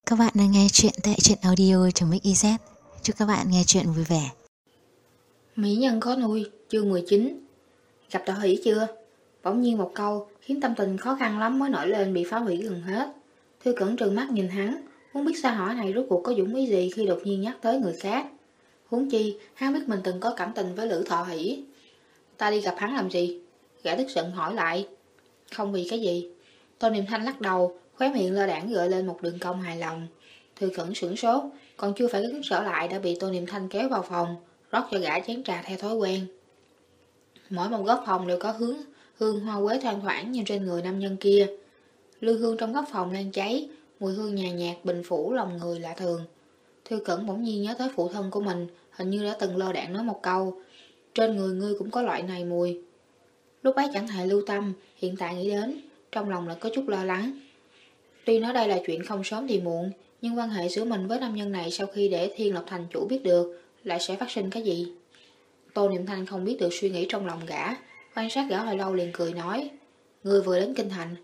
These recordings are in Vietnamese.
Các bạn đang nghe chuyện tại truyện audio.mix.iz. Chúc các bạn nghe chuyện vui vẻ. Mỹ nhân khó nuôi, chương 19. Gặp Đạo Hỷ chưa? Bỗng nhiên một câu khiến tâm tình khó khăn lắm mới nổi lên bị phá hủy gần hết. Thư Cẩn trừng mắt nhìn hắn, muốn biết xa hỏi này rốt cuộc có dũng ý gì khi đột nhiên nhắc tới người khác. Huống chi, hắn biết mình từng có cảm tình với Lữ Thọ Hỷ. Ta đi gặp hắn làm gì? Gã tức giận hỏi lại. Không vì cái gì. Tô Niệm Thanh lắc đầu, khóe miệng lơ đãng gợi lên một đường cong hài lòng. Thư Cẩn sửng sốt, còn chưa phải cứng trở lại đã bị Tô Niệm Thanh kéo vào phòng, rót cho gã chén trà theo thói quen. Mỗi một góc phòng đều có hương hoa quế thoang thoảng như trên người nam nhân kia. Lư hương trong góc phòng đang cháy, mùi hương nhàn nhạt bình phủ lòng người lạ thường. Thư Cẩn bỗng nhiên nhớ tới phụ thân của mình, hình như đã từng lơ đãng nói một câu, trên người ngươi cũng có loại này mùi. Lúc ấy chẳng hề lưu tâm, hiện tại nghĩ đến, trong lòng lại có chút lo lắng. Tuy nói đây là chuyện không sớm thì muộn, nhưng quan hệ giữa mình với nam nhân này sau khi để Thiên Lộc Thành chủ biết được, lại sẽ phát sinh cái gì? Tô Niệm Thanh không biết được suy nghĩ trong lòng gã, quan sát gã hồi lâu liền cười nói, ngươi vừa đến kinh thành.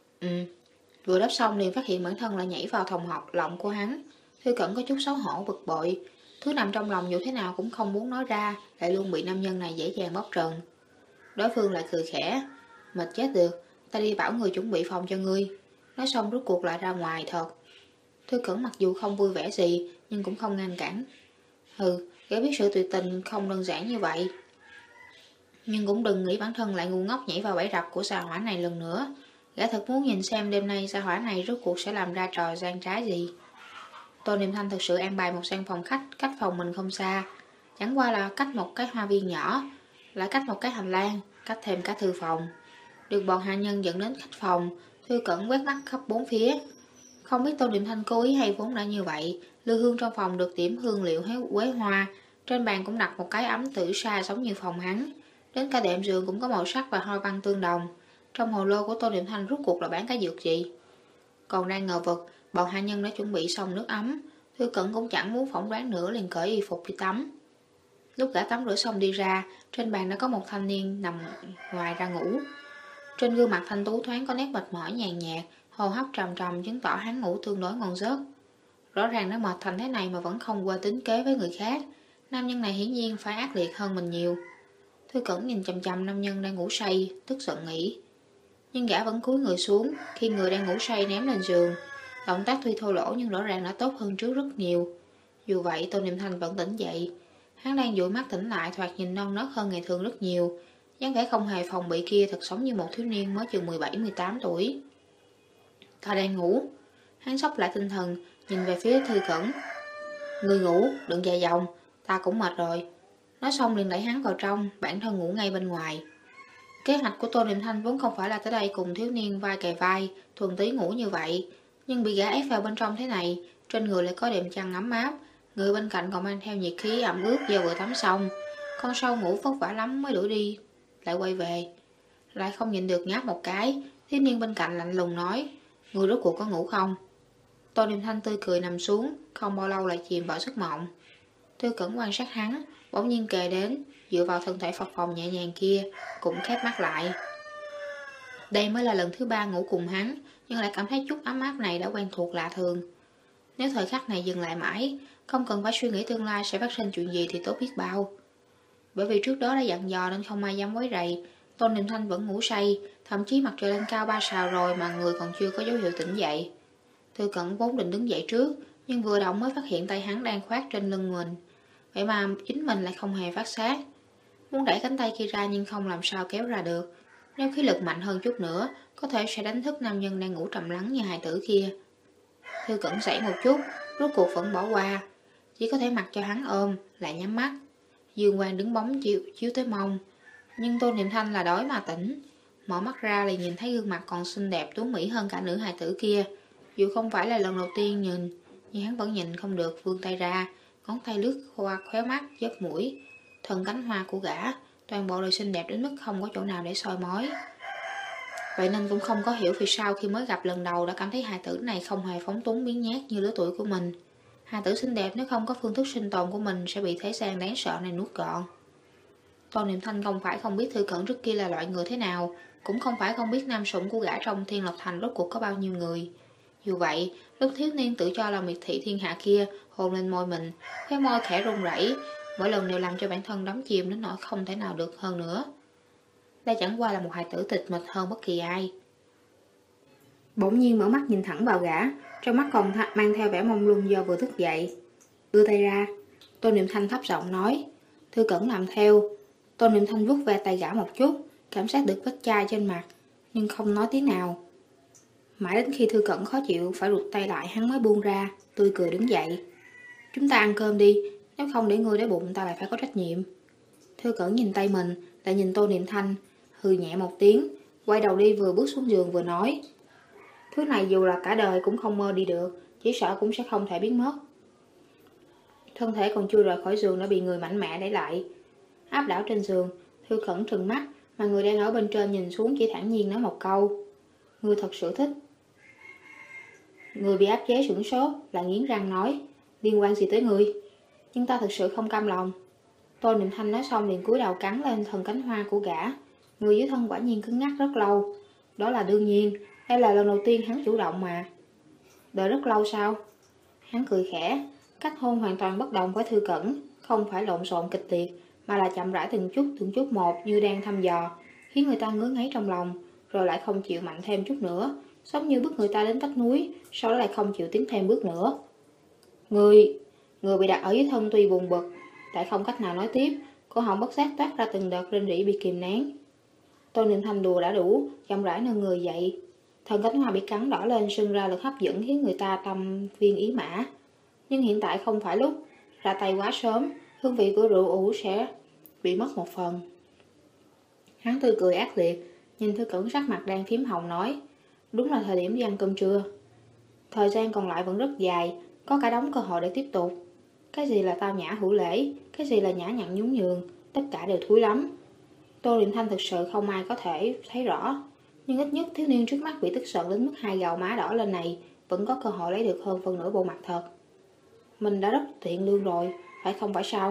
Vừa đáp xong liền phát hiện bản thân lại nhảy vào thòng học lọng của hắn. Thư Cẩn có chút xấu hổ bực bội, thứ nằm trong lòng dù thế nào cũng không muốn nói ra, lại luôn bị nam nhân này dễ dàng bóc trần. Đối phương lại cười khẽ, mệt chết được, ta đi bảo người chuẩn bị phòng cho ngươi. Nói xong rút cuộc lại ra ngoài thật. Thư Cẩn mặc dù không vui vẻ gì, nhưng cũng không ngăn cản. Gã biết sự tuyệt tình không đơn giản như vậy. Nhưng cũng đừng nghĩ bản thân lại ngu ngốc nhảy vào bẫy rập của xa hỏa này lần nữa. Gã thật muốn nhìn xem đêm nay xa hỏa này rốt cuộc sẽ làm ra trò gian trá gì. Tô Niệm Thanh thực sự an bài một gian phòng khách cách phòng mình không xa. Chẳng qua là cách một cái hoa viên nhỏ, lại cách một cái hành lang, cách thêm cả thư phòng. Được bọn hạ nhân dẫn đến khách phòng, Thư Cẩn quét mắt khắp bốn phía. Không biết Tô Niệm Thanh cố ý hay vốn đã như vậy. Lư hương trong phòng được điểm hương liệu quế hoa. Trên bàn cũng đặt một cái ấm tử sa giống như phòng hắn. Đến cả đệm giường cũng có màu sắc và hoa văn tương đồng. Trong hồ lô của Tô Niệm Thanh rốt cuộc là bán cái dược gì? Còn đang ngờ vực, bọn hạ nhân đã chuẩn bị xong nước ấm. Thư Cẩn cũng chẳng muốn phỏng đoán nữa, liền cởi y phục đi tắm. Lúc gã tắm rửa xong đi ra, trên bàn đã có một thanh niên nằm ngoài ra ngủ. Trên gương mặt thanh tú thoáng có nét mệt mỏi nhàn nhạt, hô hấp trầm trầm chứng tỏ hắn ngủ tương đối ngon giấc. Rõ ràng đã mệt thành thế này mà vẫn không qua tính kế với người khác. Nam nhân này hiển nhiên phải ác liệt hơn mình nhiều. Thư Cẩn nhìn chằm chằm nam nhân đang ngủ say, tức giận nghĩ. Nhưng gã vẫn cúi người xuống, khi người đang ngủ say ném lên giường. Động tác tuy thô lỗ nhưng rõ ràng đã tốt hơn trước rất nhiều. Dù vậy Tô Niệm Thanh vẫn tỉnh dậy. Hắn đang dụi mắt tỉnh lại, thoạt nhìn non nớt hơn ngày thường rất nhiều. dáng vẻ không hề phòng bị kia thật giống như một thiếu niên mới chừng 17-18 tuổi. Ta đang ngủ. Hắn sốc lại tinh thần, nhìn về phía Thư Cẩn. Người ngủ, đừng dài dòng, ta cũng mệt rồi. Nói xong liền đẩy hắn vào trong, bản thân ngủ ngay bên ngoài. Kế hoạch của Tô Niệm Thanh vốn không phải là tới đây cùng thiếu niên vai kề vai, thuần túy ngủ như vậy, nhưng bị gã ép vào bên trong thế này, trên người lại có đệm chăn ấm áp, người bên cạnh còn mang theo nhiệt khí ẩm ướt do vừa tắm xong. Con sâu ngủ vất vả lắm mới đuổi đi, lại quay về. Lại không nhịn được ngáp một cái, thiếu niên bên cạnh lạnh lùng nói, người rốt cuộc có ngủ không? Tô Niệm Thanh tươi cười nằm xuống, không bao lâu lại chìm vào giấc mộng. Thư Cẩn quan sát hắn, bỗng nhiên kề đến, dựa vào thân thể phập phồng nhẹ nhàng kia, cũng khép mắt lại. Đây mới là lần thứ 3 ngủ cùng hắn, nhưng lại cảm thấy chút ấm áp này đã quen thuộc lạ thường. Nếu thời khắc này dừng lại mãi, không cần phải suy nghĩ tương lai sẽ phát sinh chuyện gì thì tốt biết bao. Bởi vì trước đó đã dặn dò nên không ai dám quấy rầy, Tôn Niệm Thanh vẫn ngủ say, thậm chí mặt trời lên cao 3 sào rồi mà người còn chưa có dấu hiệu tỉnh dậy. Thư Cẩn vốn định đứng dậy trước, nhưng vừa động mới phát hiện tay hắn đang khoác trên lưng mình. Vậy mà chính mình lại không hề phát giác. Muốn đẩy cánh tay kia ra nhưng không làm sao kéo ra được. Nếu khí lực mạnh hơn chút nữa, có thể sẽ đánh thức nam nhân đang ngủ trầm lắng như hài tử kia. Thư Cẩn sảy một chút, rốt cuộc vẫn bỏ qua. Chỉ có thể mặc cho hắn ôm, lại nhắm mắt. Dương quang đứng bóng chiếu tới mông. Nhưng Tô Niệm Thanh là đói mà tỉnh. Mở mắt ra liền nhìn thấy gương mặt còn xinh đẹp tuấn mỹ hơn cả nữ hài tử kia. Dù không phải là lần đầu tiên nhìn, nhưng hắn vẫn nhìn không được vươn tay ra, ngón tay lướt qua khóe mắt, dớt mũi. Thân cánh hoa của gã, toàn bộ đều xinh đẹp đến mức không có chỗ nào để soi mói. Vậy nên cũng không có hiểu vì sao khi mới gặp lần đầu đã cảm thấy hài tử này không hề phóng túng biến nhát như lứa tuổi của mình. Hài tử xinh đẹp nếu không có phương thức sinh tồn của mình sẽ bị thế gian đáng sợ này nuốt gọn. Tô Niệm Thanh không phải không biết Thư Cẩn trước kia là loại người thế nào, cũng không phải không biết nam sủng của gã trong Thiên Lộc Thành rốt cuộc có bao nhiêu người. Dù vậy, lúc thiếu niên tự cho là miệt thị thiên hạ kia hôn lên môi mình, cái môi khẽ run rẩy, mỗi lần đều làm cho bản thân đắm chìm đến nỗi không thể nào được hơn nữa. Đây chẳng qua là một hài tử tịch mịch hơn bất kỳ ai. Bỗng nhiên mở mắt nhìn thẳng vào gã, trong mắt còn mang theo vẻ mông lung do vừa thức dậy. Đưa tay ra, Tô Niệm Thanh thấp giọng nói. Thư Cẩn làm theo. Tô Niệm Thanh vuốt ve tay gã một chút, cảm giác được vết chai trên mặt, nhưng không nói tiếng nào. Mãi đến khi Thư Cẩn khó chịu phải rụt tay lại, hắn mới buông ra, tươi cười đứng dậy. Chúng ta ăn cơm đi, nếu không để ngươi để bụng ta lại phải có trách nhiệm. Thư Cẩn nhìn tay mình, lại nhìn Tô Niệm Thanh, hừ nhẹ một tiếng, quay đầu đi, vừa bước xuống giường vừa nói. Thứ này dù là cả đời cũng không mơ đi được, chỉ sợ cũng sẽ không thể biến mất. Thân thể còn chưa rời khỏi giường đã bị người mạnh mẽ đẩy lại. Áp đảo trên giường, Thư Cẩn trừng mắt, mà người đang ở bên trên nhìn xuống chỉ thản nhiên nói một câu. Ngươi thật sự thích. Người bị áp chế sửng sốt, lại nghiến răng nói. Liên quan gì tới ngươi? Nhưng ta thực sự không cam lòng. Tô Niệm Thanh nói xong liền cúi đầu cắn lên thân cánh hoa của gã. Người dưới thân quả nhiên cứng ngắc rất lâu. Đó là đương nhiên, đây là lần đầu tiên hắn chủ động mà. Đợi rất lâu sao? Hắn cười khẽ, cách hôn hoàn toàn bất đồng với Thư Cẩn, không phải lộn xộn kịch liệt, mà là chậm rãi từng chút một như đang thăm dò, khiến người ta ngứa ngáy trong lòng, rồi lại không chịu mạnh thêm chút nữa, giống như bước người ta đến vách núi, sau đó lại không chịu tiến thêm bước nữa. Người bị đặt ở dưới thân tuy buồn bực, lại không cách nào nói tiếp, cổ họng bất giác toát ra từng đợt rên rỉ bị kìm nén. Tô Niệm Thanh đùa đã đủ, chậm rãi nâng người dậy. Thân cánh hoa bị cắn đỏ lên, sưng ra lực hấp dẫn khiến người ta tâm viên ý mã. Nhưng hiện tại không phải lúc, ra tay quá sớm, hương vị của rượu ủ sẽ bị mất một phần. Hắn tươi cười ác liệt, nhìn Thư Cẩn sắc mặt đang phím hồng nói. Đúng là thời điểm đi ăn cơm trưa. Thời gian còn lại vẫn rất dài, có cả đống cơ hội để tiếp tục. Cái gì là tao nhã hữu lễ, cái gì là nhã nhặn nhún nhường, tất cả đều thúi lắm. Tô Niệm Thanh thực sự không ai có thể thấy rõ, nhưng ít nhất thiếu niên trước mắt bị tức giận đến mức hai gò má đỏ lên này vẫn có cơ hội lấy được hơn phân nửa bộ mặt thật. Mình đã rất thiện lương rồi, không phải sao?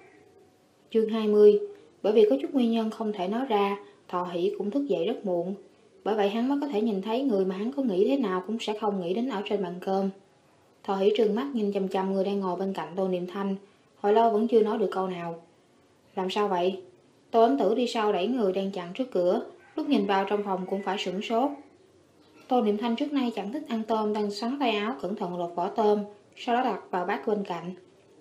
Chương 20. Bởi vì có chút nguyên nhân không thể nói ra, Thọ Hỷ cũng thức dậy rất muộn. Bởi vậy hắn mới có thể nhìn thấy người mà hắn có nghĩ thế nào cũng sẽ không nghĩ đến ở trên bàn cơm. Thọ Hỷ trừng mắt nhìn chằm chằm người đang ngồi bên cạnh Tô Niệm Thanh, hồi lâu vẫn chưa nói được câu nào. Làm sao vậy? Tô Ấn Tử đi sau đẩy người đang chặn trước cửa, lúc nhìn vào trong phòng cũng phải sửng sốt. Tô Niệm Thanh trước nay chẳng thích ăn tôm, đang xoắn tay áo cẩn thận lột vỏ tôm, sau đó đặt vào bát bên cạnh.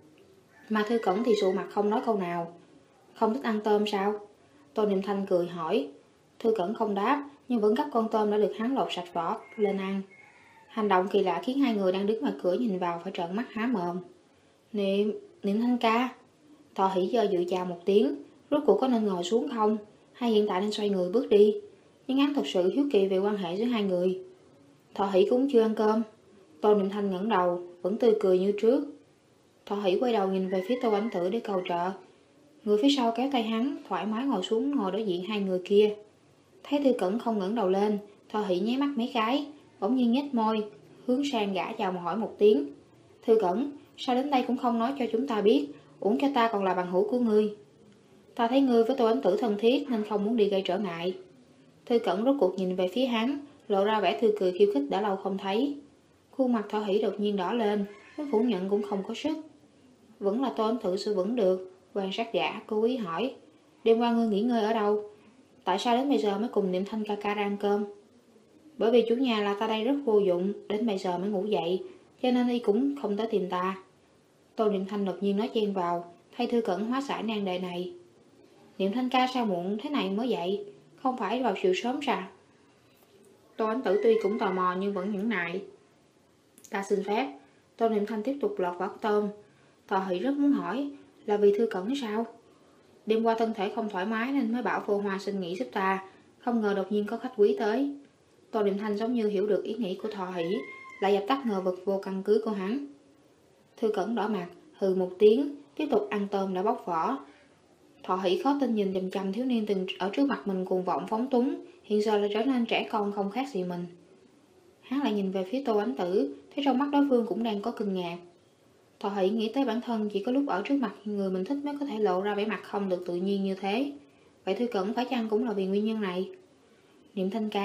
Mà Thư Cẩn thì sụ mặt không nói câu nào. Không thích ăn tôm sao? Tô Niệm Thanh cười hỏi. Thư Cẩn không đáp, nhưng vẫn gắp con tôm đã được hắn lột sạch vỏ lên ăn. Hành động kỳ lạ khiến hai người đang đứng ngoài cửa nhìn vào phải trợn mắt há mồm. Niệm Thanh ca. Thọ Hỷ do dự chào một tiếng, rốt cuộc có nên ngồi xuống không? Hay hiện tại nên xoay người bước đi? Nhưng hắn thật sự hiếu kỳ về quan hệ giữa hai người. Thọ Hỷ cũng chưa ăn cơm. Tô Niệm Thanh ngẩng đầu, vẫn tươi cười như trước. Thọ Hỷ quay đầu nhìn về phía Tô Ánh Tử để cầu trợ. Người phía sau kéo tay hắn, thoải mái ngồi xuống ngồi đối diện hai người kia. Thấy Thư Cẩn không ngẩng đầu lên, Thọ Hỷ nháy mắt mấy cái, bỗng nhiên nhếch môi, hướng sang gã chào hỏi một tiếng. Thư Cẩn, sao đến đây cũng không nói cho chúng ta biết, uổng cho ta còn là bằng hữu của ngươi. Ta thấy ngươi với Tô Ánh Tử thân thiết nên không muốn đi gây trở ngại. Thư Cẩn rốt cuộc nhìn về phía hắn, lộ ra vẻ tươi cười khiêu khích đã lâu không thấy. Khuôn mặt Thọ Hỷ đột nhiên đỏ lên, muốn phủ nhận cũng không có sức. Vẫn là Tô Ánh Tử sự vẫn được, quan sát gã, cố ý hỏi. Đêm qua ngươi nghỉ ngơi ở đâu? Tại sao đến bây giờ mới cùng Niệm Thanh ca ca ra ăn cơm? Bởi vì chủ nhà là ta đây rất vô dụng, đến bây giờ mới ngủ dậy, cho nên y cũng không tới tìm ta. Tô Niệm Thanh đột nhiên nói chen vào, thay Thư Cẩn hóa giải nan đề này. Niệm Thanh ca sao muộn thế này mới dậy, không phải vào chiều sớm sao? Tô Ánh Tử tuy cũng tò mò nhưng vẫn nhẫn nại. Ta xin phép. Tô Niệm Thanh tiếp tục lọt vỏ tôm. Thọ Hỷ rất muốn hỏi, là vì Thư Cẩn sao? Đêm qua thân thể không thoải mái nên mới bảo Phô Hoa xin nghỉ giúp ta, không ngờ đột nhiên có khách quý tới. Tô Niệm Thanh giống như hiểu được ý nghĩ của Thọ Hỷ, lại dập tắt ngờ vực vô căn cứ của hắn. Thư Cẩn đỏ mặt, hừ một tiếng, tiếp tục ăn tôm đã bóc vỏ. Thọ Hỷ khó tin nhìn chằm chằm thiếu niên từng ở trước mặt mình cuồng vọng phóng túng, hiện giờ là trở nên trẻ con không khác gì mình. Hắn lại nhìn về phía Tô Ánh Tử, thấy trong mắt đối phương cũng đang có kinh ngạc. Thọ Hỷ nghĩ tới bản thân chỉ có lúc ở trước mặt người mình thích mới có thể lộ ra vẻ mặt không được tự nhiên như thế. Vậy Thư Cẩn phải chăng cũng là vì nguyên nhân này? Niệm Thanh ca,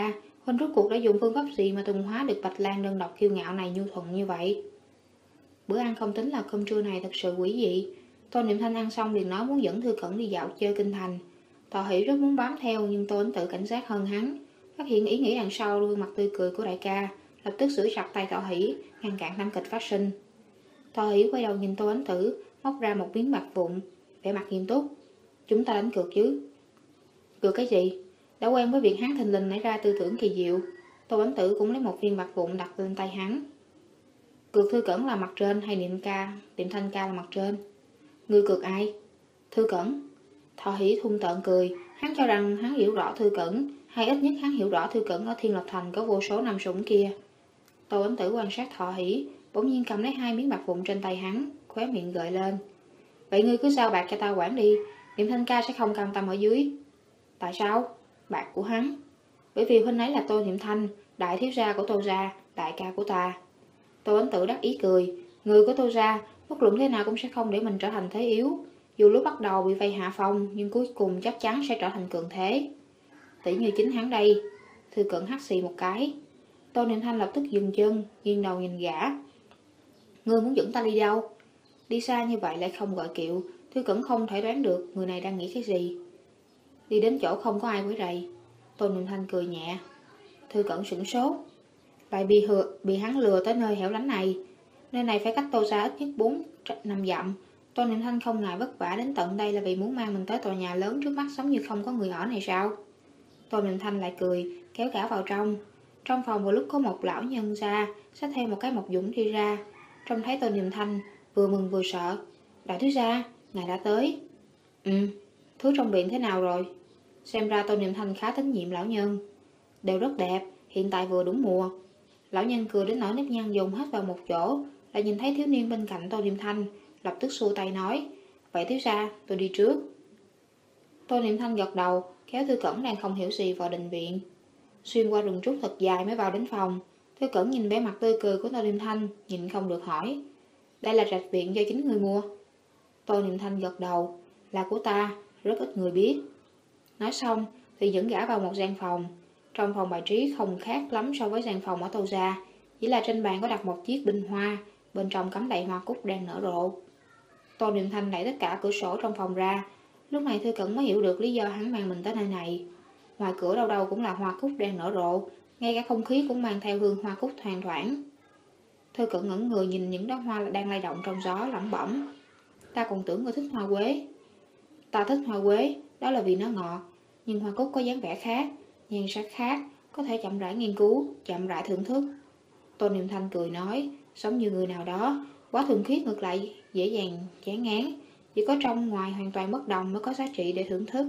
Huynh rốt cuộc đã dùng phương pháp gì mà thuần hóa được Bạch Lan đơn độc kiêu ngạo này nhu thuận như vậy? Bữa ăn không tính là cơm trưa này thật sự quỷ dị. Tô Niệm Thanh ăn xong liền nói muốn dẫn Thư Cẩn đi dạo chơi kinh thành. Tò Hỷ rất muốn bám theo nhưng Tô Ánh Tử cảnh giác hơn hắn. Phát hiện ý nghĩ đằng sau gương mặt tươi cười của đại ca, lập tức giữ chặt tay Tò Hỷ, ngăn cản thảm kịch phát sinh. Tò Hỷ quay đầu nhìn Tô Ánh Tử, móc ra một miếng bạc vụn, vẻ mặt nghiêm túc. Chúng ta đánh cược chứ? Cược cái gì? Đã quen với việc hắn thình lình nảy ra tư tưởng kỳ diệu. Tô Ánh Tử cũng lấy một viên bạc vụn đặt lên tay hắn. Cược Thư Cẩn là mặt trên hay Niệm Thanh ca là mặt trên? Ngươi cược ai? Thư Cẩn. Thọ Hỷ thung tợn cười. Hắn cho rằng hắn hiểu rõ Thư Cẩn, hay ít nhất hắn hiểu rõ Thư Cẩn ở Thiên Lập Thành có vô số năm sủng kia. Tô Ánh Tử quan sát Thọ Hỷ, bỗng nhiên cầm lấy 2 miếng bạc vụn trên tay hắn, khóe miệng gợi lên. Vậy ngươi cứ giao bạc cho tao quản đi, Niệm Thanh ca sẽ không cam tâm ở dưới. Tại sao? Bạc của hắn. Bởi vì huynh ấy là Tô Niệm Thanh, đại thiếu gia của Tô gia, đại ca của ta. Tô Ánh Tử đắc ý cười. Người của Tô gia, bất luận thế nào cũng sẽ không để mình trở thành thế yếu. Dù lúc bắt đầu bị vây hạ phong, nhưng cuối cùng chắc chắn sẽ trở thành cường thế. Tỷ như chính hắn đây. Thư Cẩn hắt xì một cái. Tô Niệm Thanh lập tức dừng chân, nghiêng đầu nhìn gã. Ngươi muốn dẫn ta đi đâu? Đi xa như vậy lại không gọi kiệu, Thư Cẩn không thể đoán được người này đang nghĩ cái gì. Đi đến chỗ không có ai quấy rầy. Tô Niệm Thanh cười nhẹ. Thư Cẩn sửng sốt. Lại bị hắn lừa tới nơi hẻo lánh này. Nơi này phải cách Tô gia ít nhất 4-5 dặm. Tô Niệm Thanh không ngại vất vả đến tận đây là vì muốn mang mình tới tòa nhà lớn trước mắt giống như không có người ở này sao? Tô Niệm Thanh lại cười, kéo cả vào trong. Trong phòng vừa lúc có một lão nhân ra, xách theo một cái mộc dũng đi ra. Trông thấy Tô Niệm Thanh, vừa mừng vừa sợ. Đại thiếu gia, ngài đã tới. Thứ trong viện thế nào rồi? Xem ra Tô Niệm Thanh khá tín nhiệm lão nhân. Đều rất đẹp, hiện tại vừa đúng mùa. Lão nhân cười đến nỗi nếp nhăn dồn hết vào một chỗ, lại nhìn thấy thiếu niên bên cạnh Tô Niệm Thanh, lập tức xua tay nói, vậy thiếu gia, tôi đi trước. Tô Niệm Thanh gật đầu, kéo Thư Cẩn đang không hiểu gì vào đình viện. Xuyên qua rừng trúc thật dài mới vào đến phòng. Thư Cẩn nhìn vẻ mặt tươi cười của Tô Niệm Thanh, nhìn không được hỏi, đây là trạch viện do chính người mua? Tô Niệm Thanh gật đầu, là của ta, rất ít người biết. Nói xong thì dẫn gã vào một gian phòng. Trong phòng bài trí không khác lắm so với gian phòng ở Tô gia, chỉ là trên bàn có đặt một chiếc bình hoa, bên trong cắm đầy hoa cúc đang nở rộ. Tô Niệm Thanh đẩy tất cả cửa sổ trong phòng ra. Lúc này Thư Cẩn mới hiểu được lý do hắn mang mình tới nơi này. Ngoài cửa đâu đâu cũng là hoa cúc đang nở rộ, ngay cả không khí cũng mang theo hương hoa cúc thoang thoảng. Thư Cẩn ngẩn người nhìn những đóa hoa đang lay động trong gió, lẩm bẩm. Ta còn tưởng ngươi thích hoa quế. Ta thích hoa quế, đó là vì nó ngọt, nhưng hoa cúc có dáng vẻ khác, nhan sắc khác, có thể chậm rãi nghiên cứu, chậm rãi thưởng thức. Tô Niệm Thanh cười nói, giống như người nào đó, quá thuần khiết ngược lại dễ dàng chán ngán, chỉ có trong ngoài hoàn toàn bất đồng mới có giá trị để thưởng thức.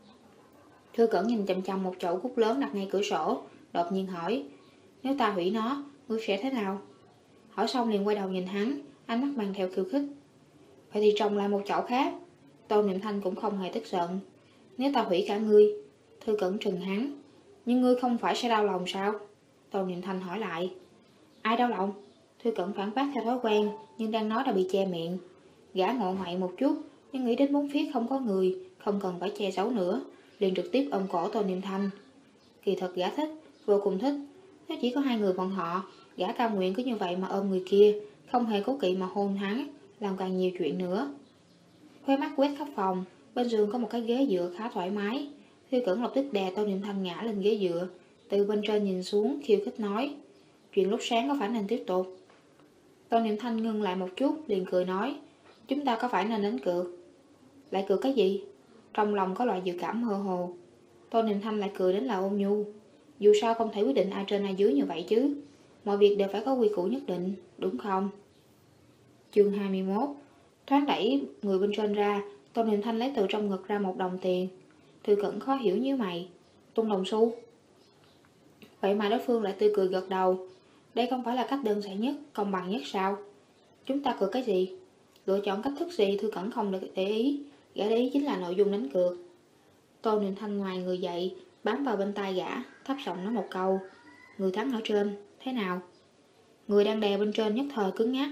Thư Cẩn nhìn chằm chằm một chậu cúc lớn đặt ngay cửa sổ, đột nhiên hỏi, nếu ta hủy nó, ngươi sẽ thế nào? Hỏi xong liền quay đầu nhìn hắn, ánh mắt mang theo khiêu khích. Vậy thì trồng lại một chậu khác. Tô Niệm Thanh cũng không hề tức giận. Nếu ta hủy cả ngươi. Thư Cẩn trừng hắn. Nhưng ngươi không phải sẽ đau lòng sao? Tô Niệm Thanh hỏi lại. Ai đau lòng? Thư Cẩn phản bác theo thói quen, nhưng đang nói đã bị che miệng. Gã ngộ ngoại một chút, nhưng nghĩ đến bốn phía không có người, không cần phải che giấu nữa, liền trực tiếp ôm cổ Tô Niệm Thanh. Kỳ thật gã thích, vô cùng thích. Nếu chỉ có hai người bọn họ, gã cao nguyện cứ như vậy mà ôm người kia, không hề cố kỵ mà hôn hắn, làm càng nhiều chuyện nữa. Khóe mắt quét khắp phòng, bên giường có một cái ghế dựa khá thoải mái. Thư Cẩn lập tức đè Tô Niệm Thanh ngã lên ghế dựa, từ bên trên nhìn xuống khiêu khích nói, chuyện lúc sáng có phải nên tiếp tục? Tô Niệm Thanh ngưng lại một chút, liền cười nói, chúng ta có phải nên đánh cược? Lại cược cái gì? Trong lòng có loại dự cảm mơ hồ. Tô Niệm Thanh lại cười đến là ôn nhu. Dù sao không thể quyết định ai trên ai dưới như vậy chứ. Mọi việc đều phải có quy củ nhất định, đúng không? Chương 21. Thoáng đẩy người bên trên ra, Tô Niệm Thanh lấy từ trong ngực ra một đồng tiền. Thư Cẩn khó hiểu như mày. Tung đồng xu. Vậy mà đối phương lại tươi cười gật đầu. Đây không phải là cách đơn giản nhất, công bằng nhất sao? Chúng ta cược cái gì? Lựa chọn cách thức gì Thư Cẩn không được để ý. Gã để ý chính là nội dung đánh cược. Tô Niệm Thanh ngoài người dậy, bám vào bên tai gã, thấp giọng nói một câu. Người thắng ở trên, thế nào? Người đang đè bên trên nhất thời cứng ngắc.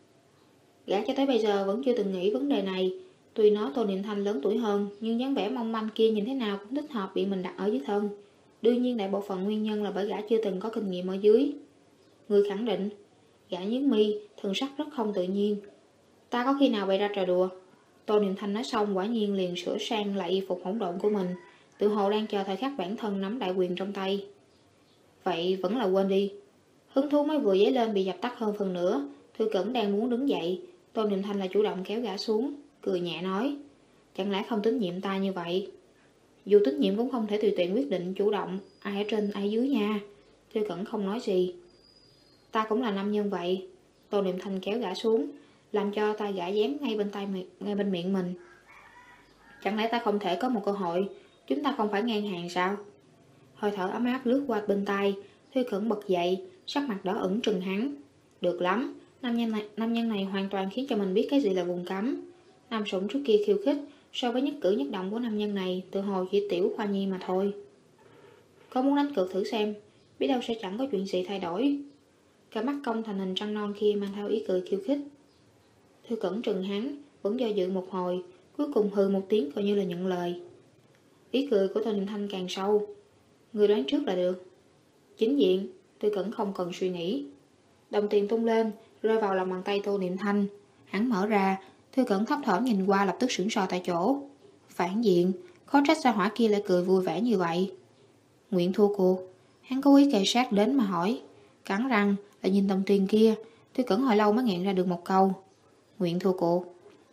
Gã cho tới bây giờ vẫn chưa từng nghĩ vấn đề này. Tuy nói Tô Niệm Thanh lớn tuổi hơn, nhưng dáng vẻ mong manh kia nhìn thế nào cũng thích hợp bị mình đặt ở dưới thân. Đương nhiên đại bộ phận nguyên nhân là bởi gã chưa từng có kinh nghiệm ở dưới. Người khẳng định. Gã nhướng mi, thần sắc rất không tự nhiên. Ta có khi nào bày ra trò đùa? Tô Niệm Thanh nói xong quả nhiên liền sửa sang lại y phục hỗn độn của mình, tự hồ đang chờ thời khắc bản thân nắm đại quyền trong tay. Vậy vẫn là quên đi. Hứng thú mới vừa dấy lên bị dập tắt hơn phần nữa. Thư Cẩn đang muốn đứng dậy, Tô Niệm Thanh là chủ động kéo gã xuống, cười nhẹ nói. Chẳng lẽ không tín nhiệm ta như vậy? Dù tín nhiệm cũng không thể tùy tiện quyết định chủ động ai ở trên ai dưới nha. Thư Cẩn không nói gì. Ta cũng là nam nhân vậy. Tô Niệm Thanh kéo gã xuống, làm cho tay gã dán ngay bên miệng mình. Chẳng lẽ ta không thể có một cơ hội? Chúng ta không phải ngang hàng sao? Hơi thở ấm áp lướt qua bên tai. Thư Cẩn bật dậy, sắc mặt đỏ ửng trừng hắn. Được lắm, nam nhân này hoàn toàn khiến cho mình biết cái gì là vùng cấm. Nam Sủng trước kia khiêu khích, so với nhất cử nhất động của nam nhân này, tự hồ chỉ tiểu khoa nhi mà thôi. Có muốn đánh cược thử xem, biết đâu sẽ chẳng có chuyện gì thay đổi. Cả mắt cong thành hình trăng non kia mang theo ý cười khiêu khích. Thư Cẩn trừng hắn, vẫn do dự một hồi, cuối cùng hừ một tiếng coi như là nhận lời. Ý cười của Tô Niệm Thanh càng sâu. Người đoán trước là được. Chính diện, Thư Cẩn không cần suy nghĩ. Đồng tiền tung lên, rơi vào lòng bàn tay Tô Niệm Thanh. Hắn mở ra, Thư Cẩn thấp thỏm nhìn qua lập tức sững sờ tại chỗ. Phản diện, khó trách ra hỏa kia lại cười vui vẻ như vậy. Nguyện thua cuộc. Hắn cố ý kề sát đến mà hỏi. Cắn răng lại nhìn đồng tiền kia. Thư Cẩn hồi lâu mới nghẹn ra được một câu. Nguyện thua cuộc.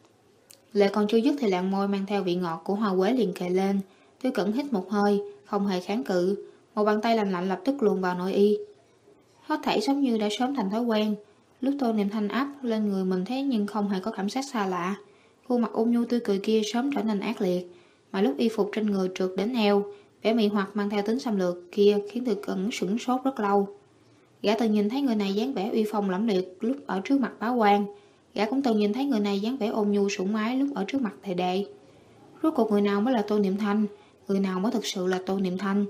Lời còn chưa dứt thì làn môi mang theo vị ngọt của hoa quế liền kề lên. Thư Cẩn hít một hơi, không hề kháng cự. Một bàn tay lạnh lạnh lập tức luồn vào nội y. Hết thảy giống như đã sớm thành thói quen. Lúc Tô Niệm Thanh áp lên người mình thế nhưng không hề có cảm giác xa lạ. Khuôn mặt ôn nhu tươi cười kia sớm trở nên ác liệt. Mà lúc y phục trên người trượt đến eo, vẻ mị hoặc mang theo tính xâm lược kia khiến Thư Cẩn sửng sốt rất lâu. Gã từng nhìn thấy người này dáng vẻ uy phong lẫm liệt lúc ở trước mặt bá quan. Gã cũng từng nhìn thấy người này dáng vẻ ôn nhu sủng ái lúc ở trước mặt thầy đệ. Rốt cuộc người nào mới là Tô Niệm Thanh? Người nào mới thực sự là Tô Niệm Thanh?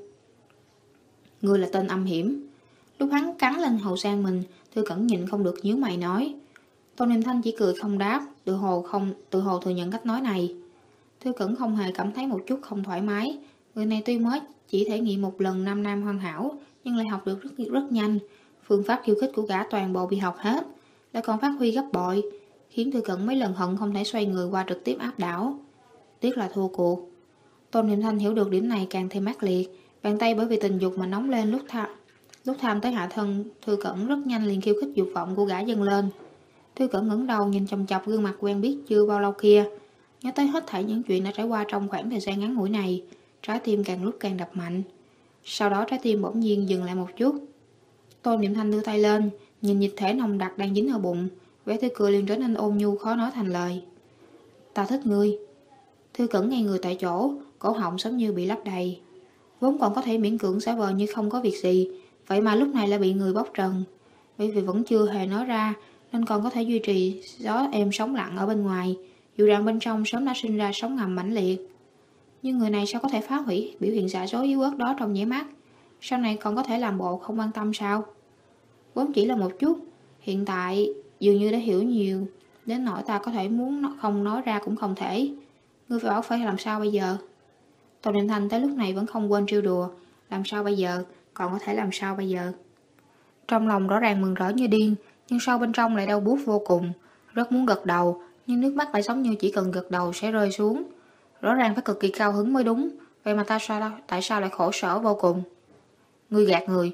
Người là tên âm hiểm. Lúc hắn cắn lên hậu sang mình, Thư Cẩn nhịn không được nhíu mày nói. Tô Niệm Thanh chỉ cười không đáp, tự hồ thừa nhận cách nói này. Thư Cẩn không hề cảm thấy một chút không thoải mái. Người này tuy mới chỉ thể nghiệm một lần 5 năm hoàn hảo, nhưng lại học được rất nhanh. Phương pháp khiêu khích của gã toàn bộ bị học hết, lại còn phát huy gấp bội, khiến Thư Cẩn mấy lần hận không thể xoay người qua trực tiếp áp đảo. Tiếc là thua cuộc. Tôn Niệm Thanh hiểu được điểm này càng thêm ác liệt, bàn tay bởi vì tình dục mà nóng lên lúc tham tới hạ thân. Thư Cẩn rất nhanh liền khiêu khích dục vọng của gã dâng lên. Thư Cẩn ngẩng đầu nhìn chằm chằm gương mặt quen biết chưa bao lâu kia, nhớ tới hết thảy những chuyện đã trải qua trong khoảng thời gian ngắn ngủi này, trái tim càng lúc càng đập mạnh. Sau đó trái tim bỗng nhiên dừng lại một chút. Tôn Niệm Thanh đưa tay lên, nhìn dịch thể nồng đặc đang dính ở bụng, vẻ tươi cười liền trở nên ôn nhu khó nói thành lời. Ta thích ngươi. Thư Cẩn ngay người tại chỗ, cổ họng giống như bị lấp đầy. Vốn còn có thể miễn cưỡng giả vờ như không có việc gì, vậy mà lúc này lại bị người bóc trần. Bởi vì vẫn chưa hề nói ra, nên còn có thể duy trì gió êm sóng lặng ở bên ngoài, dù rằng bên trong sớm đã sinh ra sóng ngầm mãnh liệt. Nhưng người này sao có thể phá hủy biểu hiện giả dối yếu ớt đó trong nháy mắt? Sau này còn có thể làm bộ không quan tâm sao? Vốn chỉ là một chút, hiện tại dường như đã hiểu nhiều, đến nỗi ta có thể muốn không nói ra cũng không thể. Ngươi phải bảo phải làm sao bây giờ? Tô Niệm Thanh tới lúc này vẫn không quên trêu đùa. Làm sao bây giờ? Còn có thể làm sao bây giờ? Trong lòng rõ ràng mừng rỡ như điên, nhưng sâu bên trong lại đau buốt vô cùng. Rất muốn gật đầu, nhưng nước mắt lại giống như chỉ cần gật đầu sẽ rơi xuống. Rõ ràng phải cực kỳ cao hứng mới đúng. Vậy mà tại sao lại khổ sở vô cùng? Ngươi gạt người.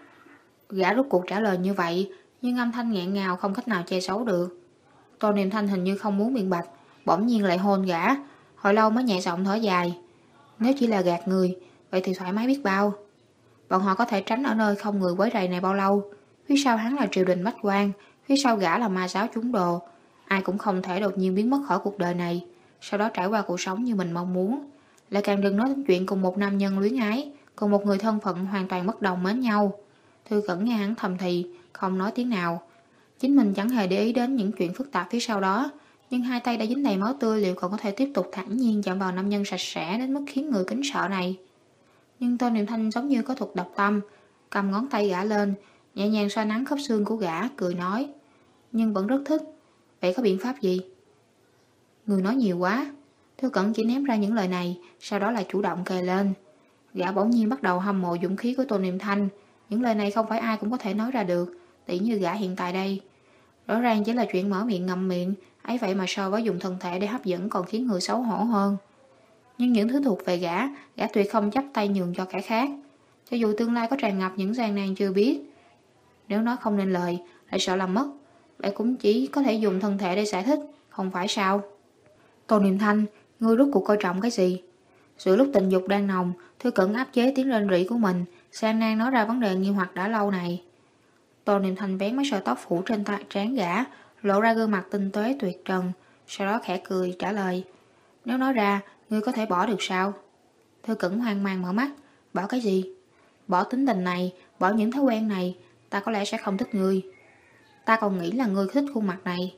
Gã rút cuộc trả lời như vậy, nhưng âm thanh nghẹn ngào không cách nào che giấu được. Tô Niệm Thanh hình như không muốn biện bạch, bỗng nhiên lại hôn gã, hồi lâu mới nhẹ giọng thở dài. Nếu chỉ là gạt người, vậy thì thoải mái biết bao. Bọn họ có thể tránh ở nơi không người quấy rầy này bao lâu? Phía sau hắn là triều đình bách quan, phía sau gã là ma giáo chúng đồ. Ai cũng không thể đột nhiên biến mất khỏi cuộc đời này, sau đó trải qua cuộc sống như mình mong muốn. Lại càng đừng nói đến chuyện cùng một nam nhân luyến ái, cùng một người thân phận hoàn toàn bất đồng mến nhau. Thư Cẩn nghe hắn thầm thì, không nói tiếng nào. Chính mình chẳng hề để ý đến những chuyện phức tạp phía sau đó, nhưng hai tay đã dính đầy máu tươi, liệu còn có thể tiếp tục thản nhiên chạm vào nam nhân sạch sẽ đến mức khiến người kính sợ này? Nhưng Tô Niệm Thanh giống như có thuật độc tâm, cầm ngón tay gã lên, nhẹ nhàng xoa nắn khớp xương của gã, cười nói. Nhưng vẫn rất thích. Vậy có biện pháp gì? Người nói nhiều quá. Thư Cẩn chỉ ném ra những lời này, sau đó lại chủ động kề lên. Gã bỗng nhiên bắt đầu hâm mộ dũng khí của Tô Niệm Thanh. Những lời này không phải ai cũng có thể nói ra được, tỉ như gã hiện tại đây. Rõ ràng chỉ là chuyện mở miệng ngậm miệng, ấy vậy mà so với dùng thân thể để hấp dẫn còn khiến người xấu hổ hơn. Nhưng những thứ thuộc về gã tuyệt không chấp tay nhường cho kẻ khác. Cho dù tương lai có tràn ngập những gian nan chưa biết, nếu nói không nên lời, lại sợ làm mất, lại cũng chỉ có thể dùng thân thể để giải thích, không phải sao? Tô Niệm Thanh, ngươi rốt cuộc coi trọng cái gì? Giữa lúc tình dục đang nồng, Thư Cẩn áp chế tiếng rên rỉ của mình, sang nan nói ra vấn đề nghi hoặc đã lâu này. Tô Niệm Thanh vén mấy sợi tóc phủ trên trán gã, lộ ra gương mặt tinh tế tuyệt trần, sau đó khẽ cười trả lời. Nếu nói ra, ngươi có thể bỏ được sao? Thư Cẩn hoang mang mở mắt. Bỏ cái gì? Bỏ tính tình này, bỏ những thói quen này, ta có lẽ sẽ không thích ngươi. Ta còn nghĩ là ngươi thích khuôn mặt này.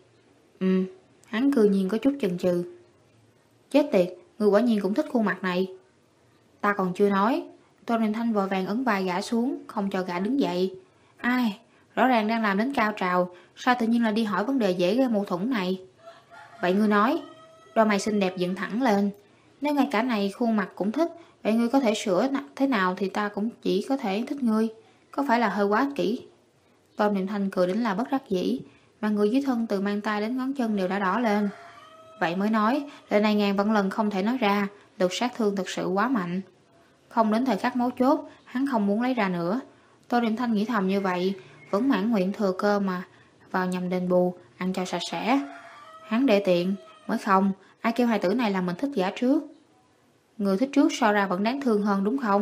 Hắn cư nhiên có chút chần chừ. Chết tiệt, ngươi quả nhiên cũng thích khuôn mặt này. Ta còn chưa nói. Tô Niệm Thanh vội vàng ấn vai gã xuống, không cho gã đứng dậy. Ai, rõ ràng đang làm đến cao trào, sao tự nhiên là đi hỏi vấn đề dễ gây mâu thuẫn này? Vậy ngươi nói. Đôi mày xinh đẹp dựng thẳng lên. Nếu ngay cả này khuôn mặt cũng thích, vậy ngươi có thể sửa thế nào thì ta cũng chỉ có thể thích ngươi. Có phải là hơi quá ích kỷ? Tôn Niệm Thanh cười đến là bất đắc dĩ, mà người dưới thân từ mang tay đến ngón chân đều đã đỏ lên. Vậy mới nói, lời này ngàn vạn lần không thể nói ra, lực sát thương thực sự quá mạnh. Không đến thời khắc mấu chốt, hắn không muốn lấy ra nữa. Tôn Niệm Thanh nghĩ thầm như vậy, vẫn mãn nguyện thừa cơ mà vào nhằm đền bù, ăn cho sạch sẽ. Hắn để tiện, mới không, ai kêu hài tử này là mình thích gã trước. Người thích trước so ra vẫn đáng thương hơn đúng không?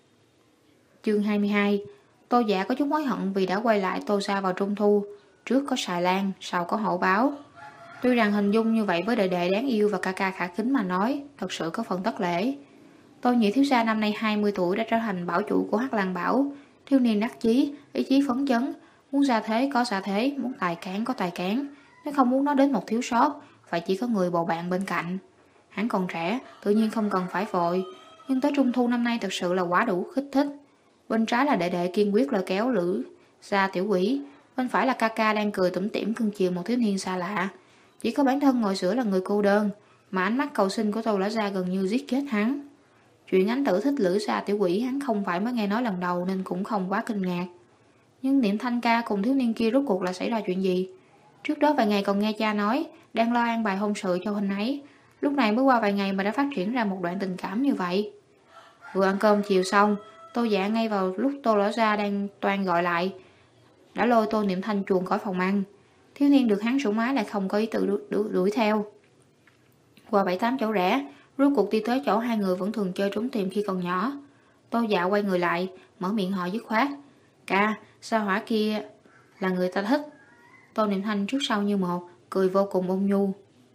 Chương 22. Tô Dạ có chút hối hận vì đã quay lại Tô gia vào trung thu. Trước có xài lan, sau có hậu báo. Tuy rằng hình dung như vậy với đệ đệ đáng yêu và ca ca khả kính mà nói, thật sự có phần thất lễ. Tô nhị thiếu gia năm nay 20 tuổi đã trở thành bảo chủ của Hắc Lang Bảo. Thiếu niên đắc chí, ý chí phấn chấn, muốn ra thế có ra thế, muốn tài cán có tài cán. Nếu không muốn nói đến một thiếu sót, phải chỉ có người bầu bạn bên cạnh. Hắn còn trẻ, tự nhiên không cần phải vội, nhưng tới trung thu năm nay thật sự là quá đủ kích thích. Bên trái là đệ đệ kiên quyết lôi kéo Lữ gia tiểu quỷ, bên phải là ca ca đang cười tủm tỉm cưng chiều một thiếu niên xa lạ. Chỉ có bản thân ngồi giữa là người cô đơn, mà ánh mắt cầu xin của Tô lão gia gần như giết chết hắn. Chuyện ánh tử thích Lữ gia tiểu quỷ hắn không phải mới nghe nói lần đầu nên cũng không quá kinh ngạc. Nhưng Niệm Thanh ca cùng thiếu niên kia rốt cuộc là xảy ra chuyện gì? Trước đó vài ngày còn nghe cha nói đang lo an bài hôn sự cho huynh ấy, lúc này mới qua vài ngày mà đã phát triển ra một đoạn tình cảm như vậy. Vừa ăn cơm chiều xong, Tô Dạ ngay vào lúc Tô lão gia đang toan gọi lại, đã lôi Tô Niệm Thanh chuồn khỏi phòng ăn. Thiếu niên được hắn sủng ái lại không có ý tự đuổi theo. Qua 7-8 chỗ rẽ, rốt cuộc đi tới chỗ hai người vẫn thường chơi trốn tìm khi còn nhỏ. Tô Dạ quay người lại, mở miệng hỏi dứt khoát. Ca, sao hỏa kia là người ta thích? Tô Niệm Thanh trước sau như một, cười vô cùng ôn nhu.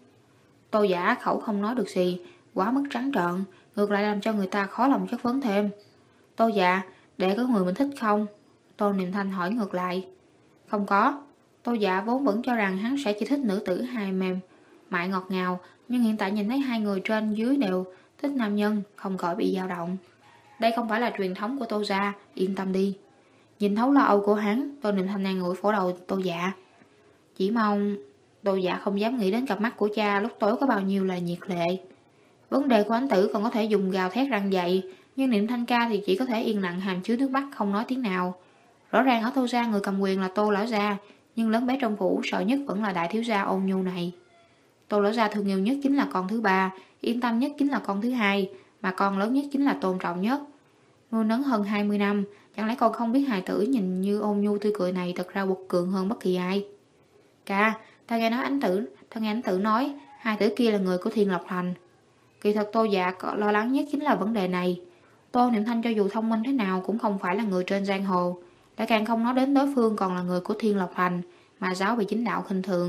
Tô Dạ khẩu không nói được gì, quá mức trắng trợn, ngược lại làm cho người ta khó lòng chất vấn thêm. Tô Dạ, để có người mình thích không? Tô Niệm Thanh hỏi ngược lại. Không có. Tô Dạ vốn vẫn cho rằng hắn sẽ chỉ thích nữ tử hài mềm, mại ngọt ngào, nhưng hiện tại nhìn thấy hai người trên dưới đều thích nam nhân, không khỏi bị dao động. Đây không phải là truyền thống của Tô gia, yên tâm đi. Nhìn thấu lo âu của hắn, Tô Niệm Thanh đang ngồi phổ đầu Tô Dạ. Chỉ mong Tô Dạ không dám nghĩ đến cặp mắt của cha lúc tối có bao nhiêu là nhiệt lệ. Vấn đề của ánh tử còn có thể dùng gào thét răng dậy, nhưng Niệm Thanh ca thì chỉ có thể yên lặng hàm chứa nước mắt không nói tiếng nào. Rõ ràng ở Tô gia người cầm quyền là Tô lão gia, nhưng lớn bé trong phủ sợ nhất vẫn là đại thiếu gia ôn nhu này. Tô lão gia thương yêu nhất chính là con thứ ba, yên tâm nhất chính là con thứ hai, mà con lớn nhất chính là tôn trọng nhất. Nuôi nấng hơn 20 năm, chẳng lẽ con không biết hài tử nhìn như ôn nhu tươi cười này thật ra quật cường hơn bất kỳ ai? Ca, ta nghe ánh tử nói hai tử kia là người của Thiên Lộc Thành. Kỳ thật Tô Dạ lo lắng nhất chính là vấn đề này. Tô Niệm Thanh cho dù thông minh thế nào cũng không phải là người trên giang hồ, đã càng không nói đến đối phương còn là người của Thiên Lộc Thành mà giáo bị chính đạo khinh thường.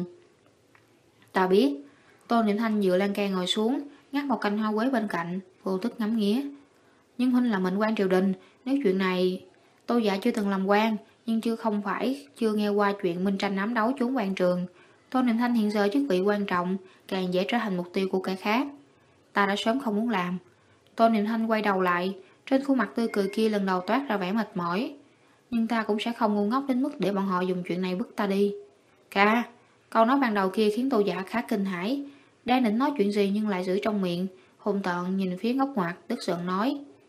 Ta biết. Tô Niệm Thanh dựa lan can ngồi xuống, ngắt một cành hoa quế bên cạnh, vô thức ngắm nghía. Nhưng huynh là mệnh quan triều đình, nếu chuyện này Tô Dạ chưa từng làm quan, nhưng chưa nghe qua chuyện minh tranh ám đấu trốn quan trường. Tô Niệm Thanh hiện giờ chức vị quan trọng, càng dễ trở thành mục tiêu của kẻ khác. Ta đã sớm không muốn làm. Tô Niệm Thanh quay đầu lại, trên khuôn mặt tươi cười kia lần đầu toát ra vẻ mệt mỏi. Nhưng ta cũng sẽ không ngu ngốc đến mức để bọn họ dùng chuyện này bức ta đi. Ca, câu nói ban đầu kia khiến Tô Dạ khá kinh hãi. Đang định nói chuyện gì nhưng lại giữ trong miệng, hung tợn nhìn phía ngốc ngoạc, tức giận nói.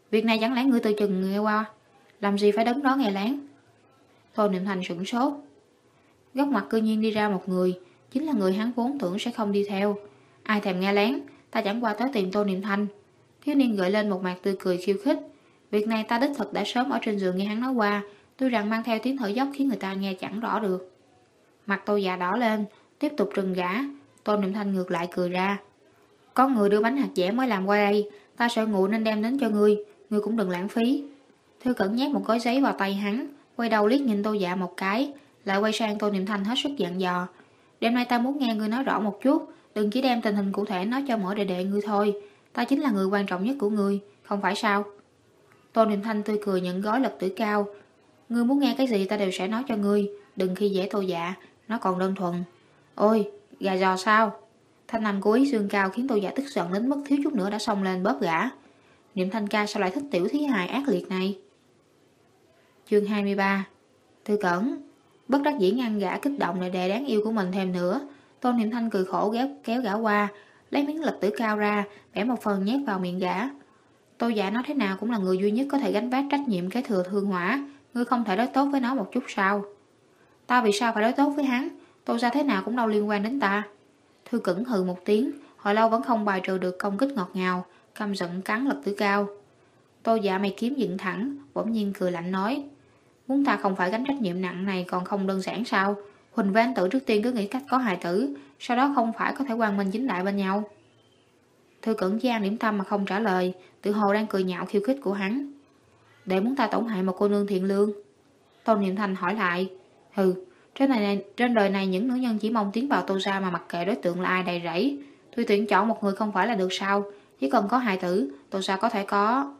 Việc này chẳng lẽ ngươi từ chừng nghe qua, làm gì phải đứng đó nghe lén? Tô Niệm Thanh sửng sốt. Góc mặt cư nhiên đi ra một người, chính là người hắn vốn tưởng sẽ không đi theo. Ai thèm nghe lén, ta chẳng qua tới tìm Tô Niệm Thanh. Thiếu niên gợi lên một mặt tươi cười khiêu khích. Việc này ta đích thực đã sớm ở trên giường nghe hắn nói qua, tuy rằng mang theo tiếng thở dốc khiến người ta nghe chẳng rõ được. Mặt Tô Dạ đỏ lên, tiếp tục trừng gã. Tô Niệm Thanh ngược lại cười ra. Có người đưa bánh hạt dẻ mới làm qua đây, ta sợ nguội nên đem đến cho ngươi cũng đừng lãng phí. Thư Cẩn nhét một gói giấy vào tay hắn, quay đầu liếc nhìn Tô Dạ một cái, lại quay sang Tô Niệm Thanh hết sức dặn dò. Đêm nay ta muốn nghe ngươi nói rõ một chút, đừng chỉ đem tình hình cụ thể nói cho mỗi đệ đệ ngươi thôi. Ta chính là người quan trọng nhất của ngươi, không phải sao? Tô Niệm Thanh tươi cười nhận gói lật tử cao. Ngươi muốn nghe cái gì ta đều sẽ nói cho ngươi, đừng khi dễ Tô Dạ, nó còn đơn thuần. Ôi, gà giò sao? Thanh âm cố ý dương cao khiến Tô Dạ tức giận đến mức thiếu chút nữa đã xông lên bóp gã. Niệm Thanh ca sao lại thích tiểu thí hài ác liệt này? Chương 23. Thư Cẩn. Bất đắc dĩ ngăn gã kích động đệ đệ đáng yêu của mình thêm nữa. Tô Niệm Thanh cười khổ kéo gã qua, lấy miếng lật tử cao ra, bẻ một phần nhét vào miệng gã. Tô Dạ nói thế nào cũng là người duy nhất có thể gánh vác trách nhiệm kế thừa Thương Hỏa, ngươi không thể đối tốt với nó một chút sao? Ta vì sao phải đối tốt với hắn? Tô ra thế nào cũng đâu liên quan đến ta. Thư Cẩn hừ một tiếng, hồi lâu vẫn không bài trừ được công kích ngọt ngào, căm giận cắn lật tử cao. Tô Dạ mày kiếm dựng thẳng, bỗng nhiên cười lạnh nói. Muốn ta không phải gánh trách nhiệm nặng này còn không đơn giản sao? Huỳnh và anh Tử trước tiên cứ nghĩ cách có hài tử, sau đó không phải có thể quang minh chính đại bên nhau. Thư Cẩn Giang điểm tâm mà không trả lời, tự hồ đang cười nhạo khiêu khích của hắn. Để muốn ta tổn hại một cô nương thiện lương? Tô Niệm Thanh hỏi lại. Hừ, trên đời này những nữ nhân chỉ mong tiến vào Tô ra mà mặc kệ đối tượng là ai đầy rẫy. Tùy tiện chọn một người không phải là được sao? Chỉ cần có hài tử, Tô ra có thể có.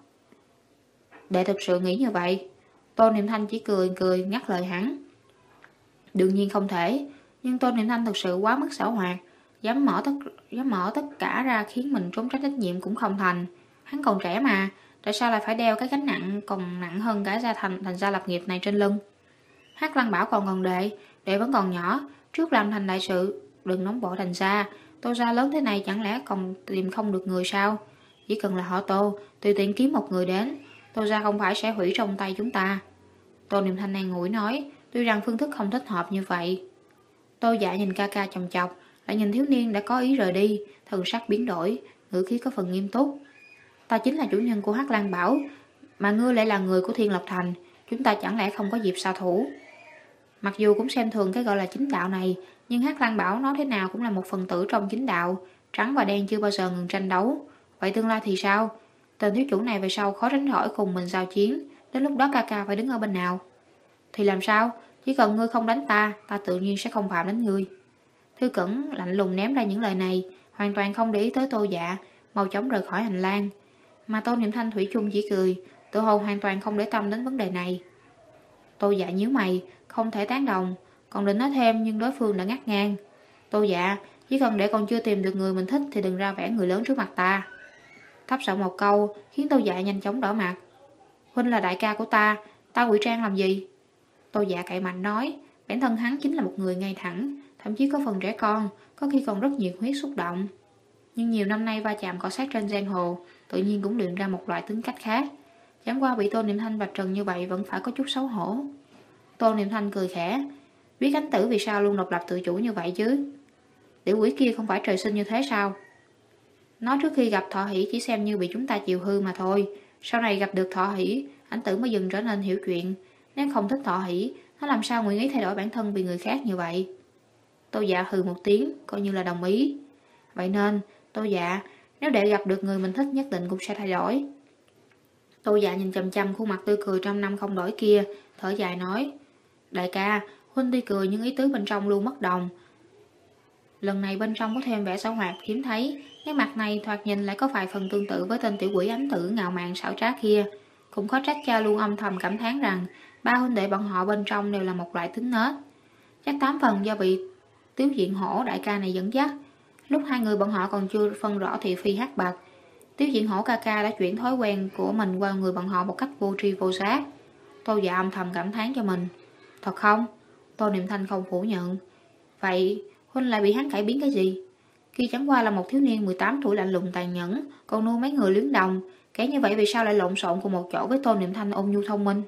Để thực sự nghĩ như vậy. Tô Niệm Thanh chỉ cười ngắt lời hắn. Đương nhiên không thể, nhưng Tô Niệm Thanh thực sự quá mức xảo hoạt, dám mở tất cả ra khiến mình trốn tránh trách nhiệm cũng không thành. Hắn còn trẻ mà, tại sao lại phải đeo cái gánh nặng còn nặng hơn cả thành gia lập nghiệp này trên lưng? Hắc Lăng bảo còn gần đệ vẫn còn nhỏ, trước làm thành đại sự, đừng nóng vội thành ra. Tô ra lớn thế này chẳng lẽ còn tìm không được người sao? Chỉ cần là họ Tô, tùy tiện kiếm một người đến, Tô ra không phải sẽ hủy trong tay chúng ta. Tô Niệm Thanh an ủi nói, tuy rằng phương thức không thích hợp như vậy. Tô Dạ nhìn ca ca chòng chọc, lại nhìn thiếu niên đã có ý rời đi, thần sắc biến đổi, ngữ khí có phần nghiêm túc. Ta chính là chủ nhân của Hắc Lan Bảo, mà ngươi lại là người của Thiên Lộc Thành, chúng ta chẳng lẽ không có dịp xạ thủ? Mặc dù cũng xem thường cái gọi là chính đạo này, nhưng Hắc Lan Bảo nói thế nào cũng là một phần tử trong chính đạo, trắng và đen chưa bao giờ ngừng tranh đấu. Vậy tương lai thì sao? Tên thiếu chủ này về sau khó tránh khỏi cùng mình giao chiến, đến lúc đó ca ca phải đứng ở bên nào? Thì làm sao? Chỉ cần ngươi không đánh ta, ta tự nhiên sẽ không phạm đến ngươi. Thư Cẩn lạnh lùng ném ra những lời này, hoàn toàn không để ý tới Tô Dạ, mau chóng rời khỏi hành lang. Mà Tô Niệm Thanh thủy chung chỉ cười, tự hồ hoàn toàn không để tâm đến vấn đề này. Tô Dạ nhíu mày, không thể tán đồng, còn định nói thêm nhưng đối phương đã ngắt ngang. Tô Dạ, chỉ cần để còn chưa tìm được người mình thích thì đừng ra vẻ người lớn trước mặt ta. Thấp giọng một câu khiến Tô Dạ nhanh chóng đỏ mặt. Huynh là đại ca của ta ngụy trang làm gì? Tô Dạ cậy mạnh nói, bản thân hắn chính là một người ngay thẳng, thậm chí có phần trẻ con, có khi còn rất nhiệt huyết xúc động. Nhưng nhiều năm nay va chạm cọ sát trên giang hồ, tự nhiên cũng luyện ra một loại tính cách khác. Chẳng qua bị Tô Niệm Thanh vạch trần như vậy vẫn phải có chút xấu hổ. Tô Niệm Thanh cười khẽ, biết Ánh Tử vì sao luôn độc lập tự chủ như vậy chứ? Tiểu quỷ kia không phải trời sinh như thế sao? Nó trước khi gặp Thọ Hỷ chỉ xem như bị chúng ta chiều hư mà thôi. Sau này gặp được Thọ Hỷ, Ánh Tử mới dần trở nên hiểu chuyện. Nếu không thích Thọ Hỷ, nó làm sao nguyện ý thay đổi bản thân vì người khác như vậy? Tô Dạ hừ một tiếng, coi như là đồng ý. Vậy nên, Tô Dạ, nếu đệ gặp được người mình thích nhất định cũng sẽ thay đổi. Tô Dạ nhìn chằm chằm khuôn mặt tươi cười trăm năm không đổi kia, thở dài nói, đại ca, huynh tuy cười nhưng ý tứ bên trong luôn mất đồng. Lần này bên trong có thêm vẻ xảo hoạt hiếm thấy, cái mặt này thoạt nhìn lại có vài phần tương tự với tên tiểu quỷ Ánh Tử ngạo mạn xảo trá kia. Cũng có trách cha luôn âm thầm cảm thán rằng ba huynh đệ bọn họ bên trong đều là một loại tính nết. Chắc 8 phần do bị Tiếu Diện Hổ đại ca này dẫn dắt. Lúc hai người bọn họ còn chưa phân rõ thị phi hắc bạch, Tiếu Diện Hổ ca ca đã chuyển thói quen của mình qua người bọn họ một cách vô tri vô giác. Tô Dạ âm thầm cảm thán cho mình. Thật không? Tô Niệm Thanh không phủ nhận. Vậy huynh lại bị hắn cải biến cái gì? Khi chẳng qua là một thiếu niên 18 tuổi lạnh lùng tàn nhẫn, còn nuôi mấy người luyến đồng, Kẻ như vậy vì sao lại lộn xộn cùng một chỗ với Tô Niệm Thanh ôn nhu thông minh?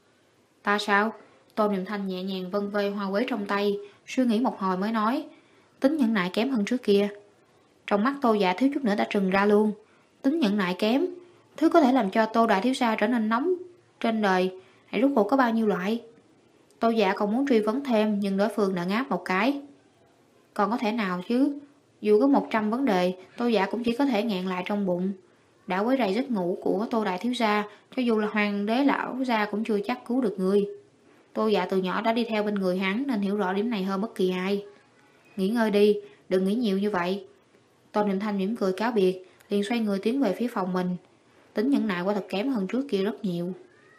Ta sao? Tô Niệm Thanh nhẹ nhàng vân vê hoa quế trong tay, suy nghĩ một hồi mới nói. Tính nhẫn nại kém hơn trước kia. Trong mắt Tô Dạ thiếu chút nữa đã trừng ra luôn. Tính nhẫn nại kém, thứ có thể làm cho Tô đại thiếu gia trở nên nóng trên đời, hãy rốt cuộc có bao nhiêu loại? Tô Dạ còn muốn truy vấn thêm, nhưng đối phương đã ngáp một cái. Còn có thể nào chứ? Dù có 100 vấn đề, Tô Dạ cũng chỉ có thể nghẹn lại trong bụng. Đã quấy rầy giấc ngủ của Tô đại thiếu gia, cho dù là hoàng đế lão gia cũng chưa chắc cứu được người. Tô Dạ từ nhỏ đã đi theo bên người hắn nên hiểu rõ điểm này hơn bất kỳ ai. Nghỉ ngơi đi, đừng nghĩ nhiều như vậy. Tô Niệm Thanh mỉm cười cáo biệt, liền xoay người tiến về phía phòng mình. Tính nhẫn nại quả thật kém hơn trước kia rất nhiều.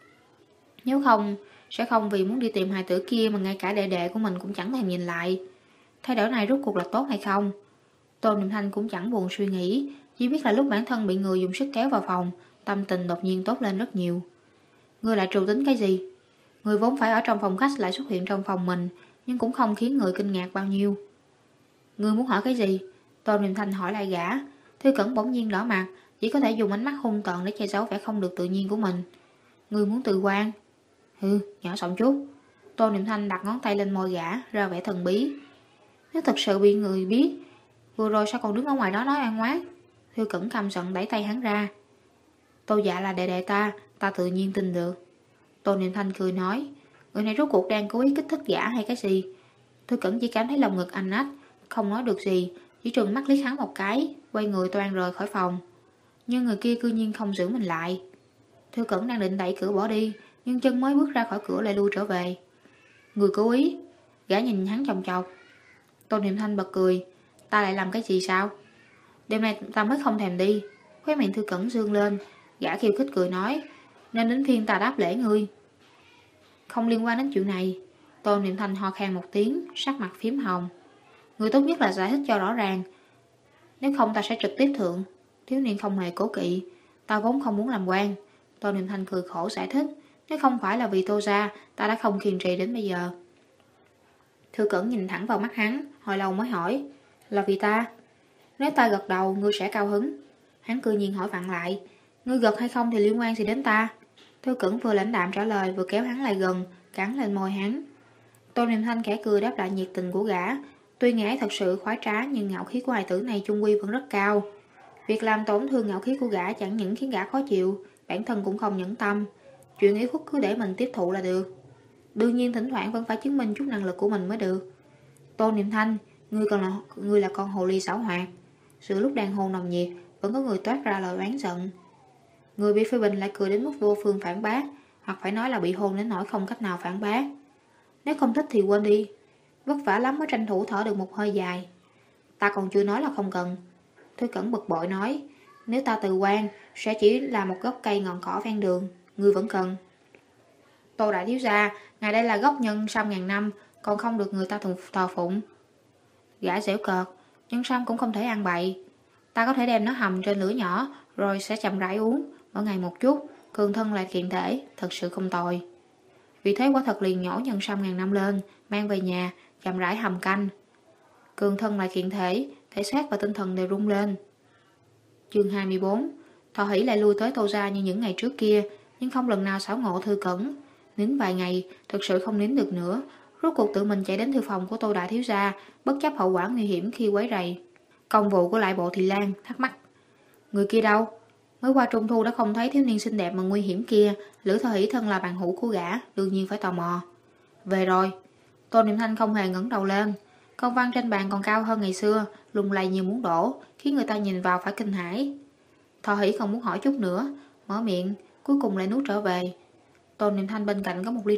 Nếu không, sẽ không vì muốn đi tìm hài tử kia mà ngay cả đệ đệ của mình cũng chẳng thèm nhìn lại. Thay đổi này rốt cuộc là tốt hay không? Tô Niệm Thanh cũng chẳng buồn suy nghĩ, chỉ biết là lúc bản thân bị người dùng sức kéo vào phòng, tâm tình đột nhiên tốt lên rất nhiều. Ngươi lại trù tính cái gì? Người vốn phải ở trong phòng khách lại xuất hiện trong phòng mình, nhưng cũng không khiến người kinh ngạc bao nhiêu. Ngươi muốn hỏi cái gì? Tô Niệm Thanh hỏi lại gã. Thư Cẩn bỗng nhiên đỏ mặt, chỉ có thể dùng ánh mắt hung tợn để che giấu vẻ không được tự nhiên của mình. Ngươi muốn từ quan? Hừ, nhỏ giọng chút. Tô Niệm Thanh đặt ngón tay lên môi gã, ra vẻ thần bí. Nếu thật sự bị người biết, vừa rồi sao còn đứng ở ngoài đó nói oan oán? Thư Cẩn căm giận đẩy tay hắn ra. Tô Dạ là đệ đệ ta tự nhiên tin được. Tô Niệm Thanh cười nói, người này rốt cuộc đang cố ý kích thích gã hay cái gì? Thư Cẩn chỉ cảm thấy lòng ngực anh ách, không nói được gì, chỉ trừng mắt liếc hắn một cái, quay người toan rời khỏi phòng. Nhưng người kia cư nhiên không giữ mình lại. Thư Cẩn đang định đẩy cửa bỏ đi, nhưng chân mới bước ra khỏi cửa lại lui trở về. Người cố ý? Gã nhìn hắn chòng chọc. Tô Niệm Thanh bật cười, ta lại làm cái gì sao? Đêm nay ta mới không thèm đi. Khóe miệng Thư Cẩn dương lên, gã khiêu khích cười nói, nên đến phiên ta đáp lễ ngươi. Không liên quan đến chuyện này. Tô Niệm Thanh ho khan một tiếng, sắc mặt phím hồng. Người tốt nhất là giải thích cho rõ ràng, nếu không ta sẽ trực tiếp thượng. Thiếu niên không hề cố kỵ, ta vốn không muốn làm quan. Tô Niệm Thanh cười khổ giải thích, nếu không phải là vì Tô gia, ta đã không kiên trì đến bây giờ. Thư Cẩn nhìn thẳng vào mắt hắn, hồi lâu mới hỏi, là vì ta? Nếu ta gật đầu, ngươi sẽ cao hứng. Hắn cư nhiên hỏi vặn lại, ngươi gật hay không thì liên quan gì đến ta? Thư Cẩn vừa lãnh đạm trả lời, vừa kéo hắn lại gần, cắn lên môi hắn. Tô Niệm Thanh khẽ cười đáp lại nhiệt tình của gã. Tuy ngã thật sự khoái trá, nhưng ngạo khí của hài tử này chung quy vẫn rất cao. Việc làm tổn thương ngạo khí của gã chẳng những khiến gã khó chịu, bản thân cũng không nhẫn tâm. Chuyện ý khuất cứ để mình tiếp thụ là được. Đương nhiên thỉnh thoảng vẫn phải chứng minh chút năng lực của mình mới được. Tô Niệm Thanh, ngươi là con hồ ly xảo hoạt. Sự lúc đang hôn nồng nhiệt, vẫn có người toát ra lời oán giận. Người bị phê bình lại cười đến mức vô phương phản bác, hoặc phải nói là bị hôn đến nỗi không cách nào phản bác. Nếu không thích thì quên đi, vất vả lắm mới tranh thủ thở được một hơi dài. Ta còn chưa nói là không cần. Thư Cẩn bực bội nói, nếu ta từ quan, sẽ chỉ là một gốc cây ngọn cỏ ven đường, ngươi vẫn cần. Tô đại thiếu gia, ngài đây là gốc nhân sâm ngàn năm, còn không được người ta thờ phụng. Gã giễu cợt, nhân sâm cũng không thể ăn bậy. Ta có thể đem nó hầm trên lửa nhỏ, rồi sẽ chậm rãi uống, mỗi ngày một chút, cường thân lại kiện thể, thật sự không tồi. Vì thế quả thật liền nhổ nhân sâm ngàn năm lên, mang về nhà, chậm rãi hầm canh. Cường thân lại kiện thể, thể xác và tinh thần đều rung lên. Chương 24. Thọ Hỷ lại lui tới Tô gia như những ngày trước kia, nhưng không lần nào xảo ngộ Thư Cẩn. Nín vài ngày, thực sự không nín được nữa, rốt cuộc tự mình chạy đến thư phòng của Tô đại thiếu gia, bất chấp hậu quả nguy hiểm khi quấy rầy. Công vụ của lại bộ Thị Lan thắc mắc, người kia đâu? Mới qua trung thu đã không thấy thiếu niên xinh đẹp mà nguy hiểm kia. Lữ Thọ Hỷ thân là bạn hữu của gã, đương nhiên phải tò mò. Về rồi. Tô Niệm Thanh không hề ngẩng đầu lên. Con văn trên bàn còn cao hơn ngày xưa, lung lay như muốn đổ, khiến người ta nhìn vào phải kinh hãi. Thọ Hỷ không muốn hỏi chút nữa, mở miệng, cuối cùng lại nuốt trở về. Tô Niệm Thanh bên cạnh có một ly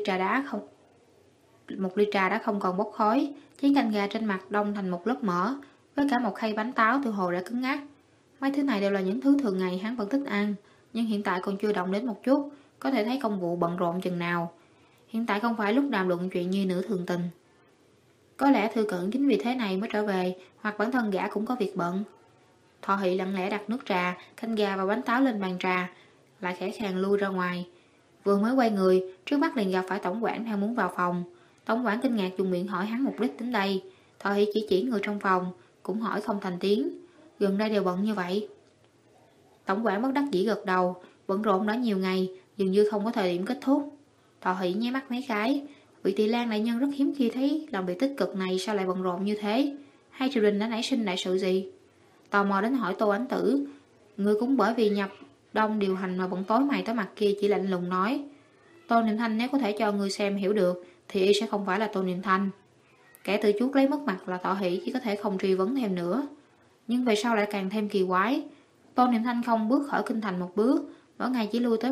trà đã không còn bốc khói, chén canh gà trên mặt đông thành một lớp mỡ, với cả một khay bánh táo từ hồ đã cứng ngắc. Mấy thứ này đều là những thứ thường ngày hắn vẫn thích ăn, nhưng hiện tại còn chưa động đến một chút, có thể thấy công vụ bận rộn chừng nào. Hiện tại không phải lúc đàm luận chuyện nhi nữ thường tình. Có lẽ Thư Cẩn chính vì thế này mới trở về, hoặc bản thân gã cũng có việc bận. Thọ Hỷ lặng lẽ đặt nước trà, canh gà và bánh táo lên bàn trà, lại khẽ khàng lui ra ngoài. Vừa mới quay người, trước mắt liền gặp phải tổng quản đang muốn vào phòng. Tổng quản kinh ngạc dùng miệng hỏi hắn mục đích đến đây. Thọ Hỷ chỉ người trong phòng, cũng hỏi không thành tiếng. Gần đây đều bận như vậy. Tổng quản bất đắc dĩ gật đầu, bận rộn đã nhiều ngày, dường như không có thời điểm kết thúc. Thọ Hỷ nháy mắt mấy cái, vị Tỳ Lan đại nhân rất hiếm khi thấy làm việc tích cực này sao lại bận rộn như thế? Hai triều đình đã nảy sinh đại sự gì? Tò mò đến hỏi Tô Ánh Tử, người cũng bởi vì nhập đông điều hành mà bận tối mày tối mặt kia, chỉ lạnh lùng nói: Tô Niệm Thanh nếu có thể cho người xem hiểu được thì y sẽ không phải là Tô Niệm Thanh. Kẻ tự chuốc lấy mất mặt là Thọ Hỷ chỉ có thể không truy vấn thêm nữa. Nhưng về sau lại càng thêm kỳ quái. Tô Niệm Thanh không bước khỏi kinh thành một bước, mỗi ngày chỉ lui tới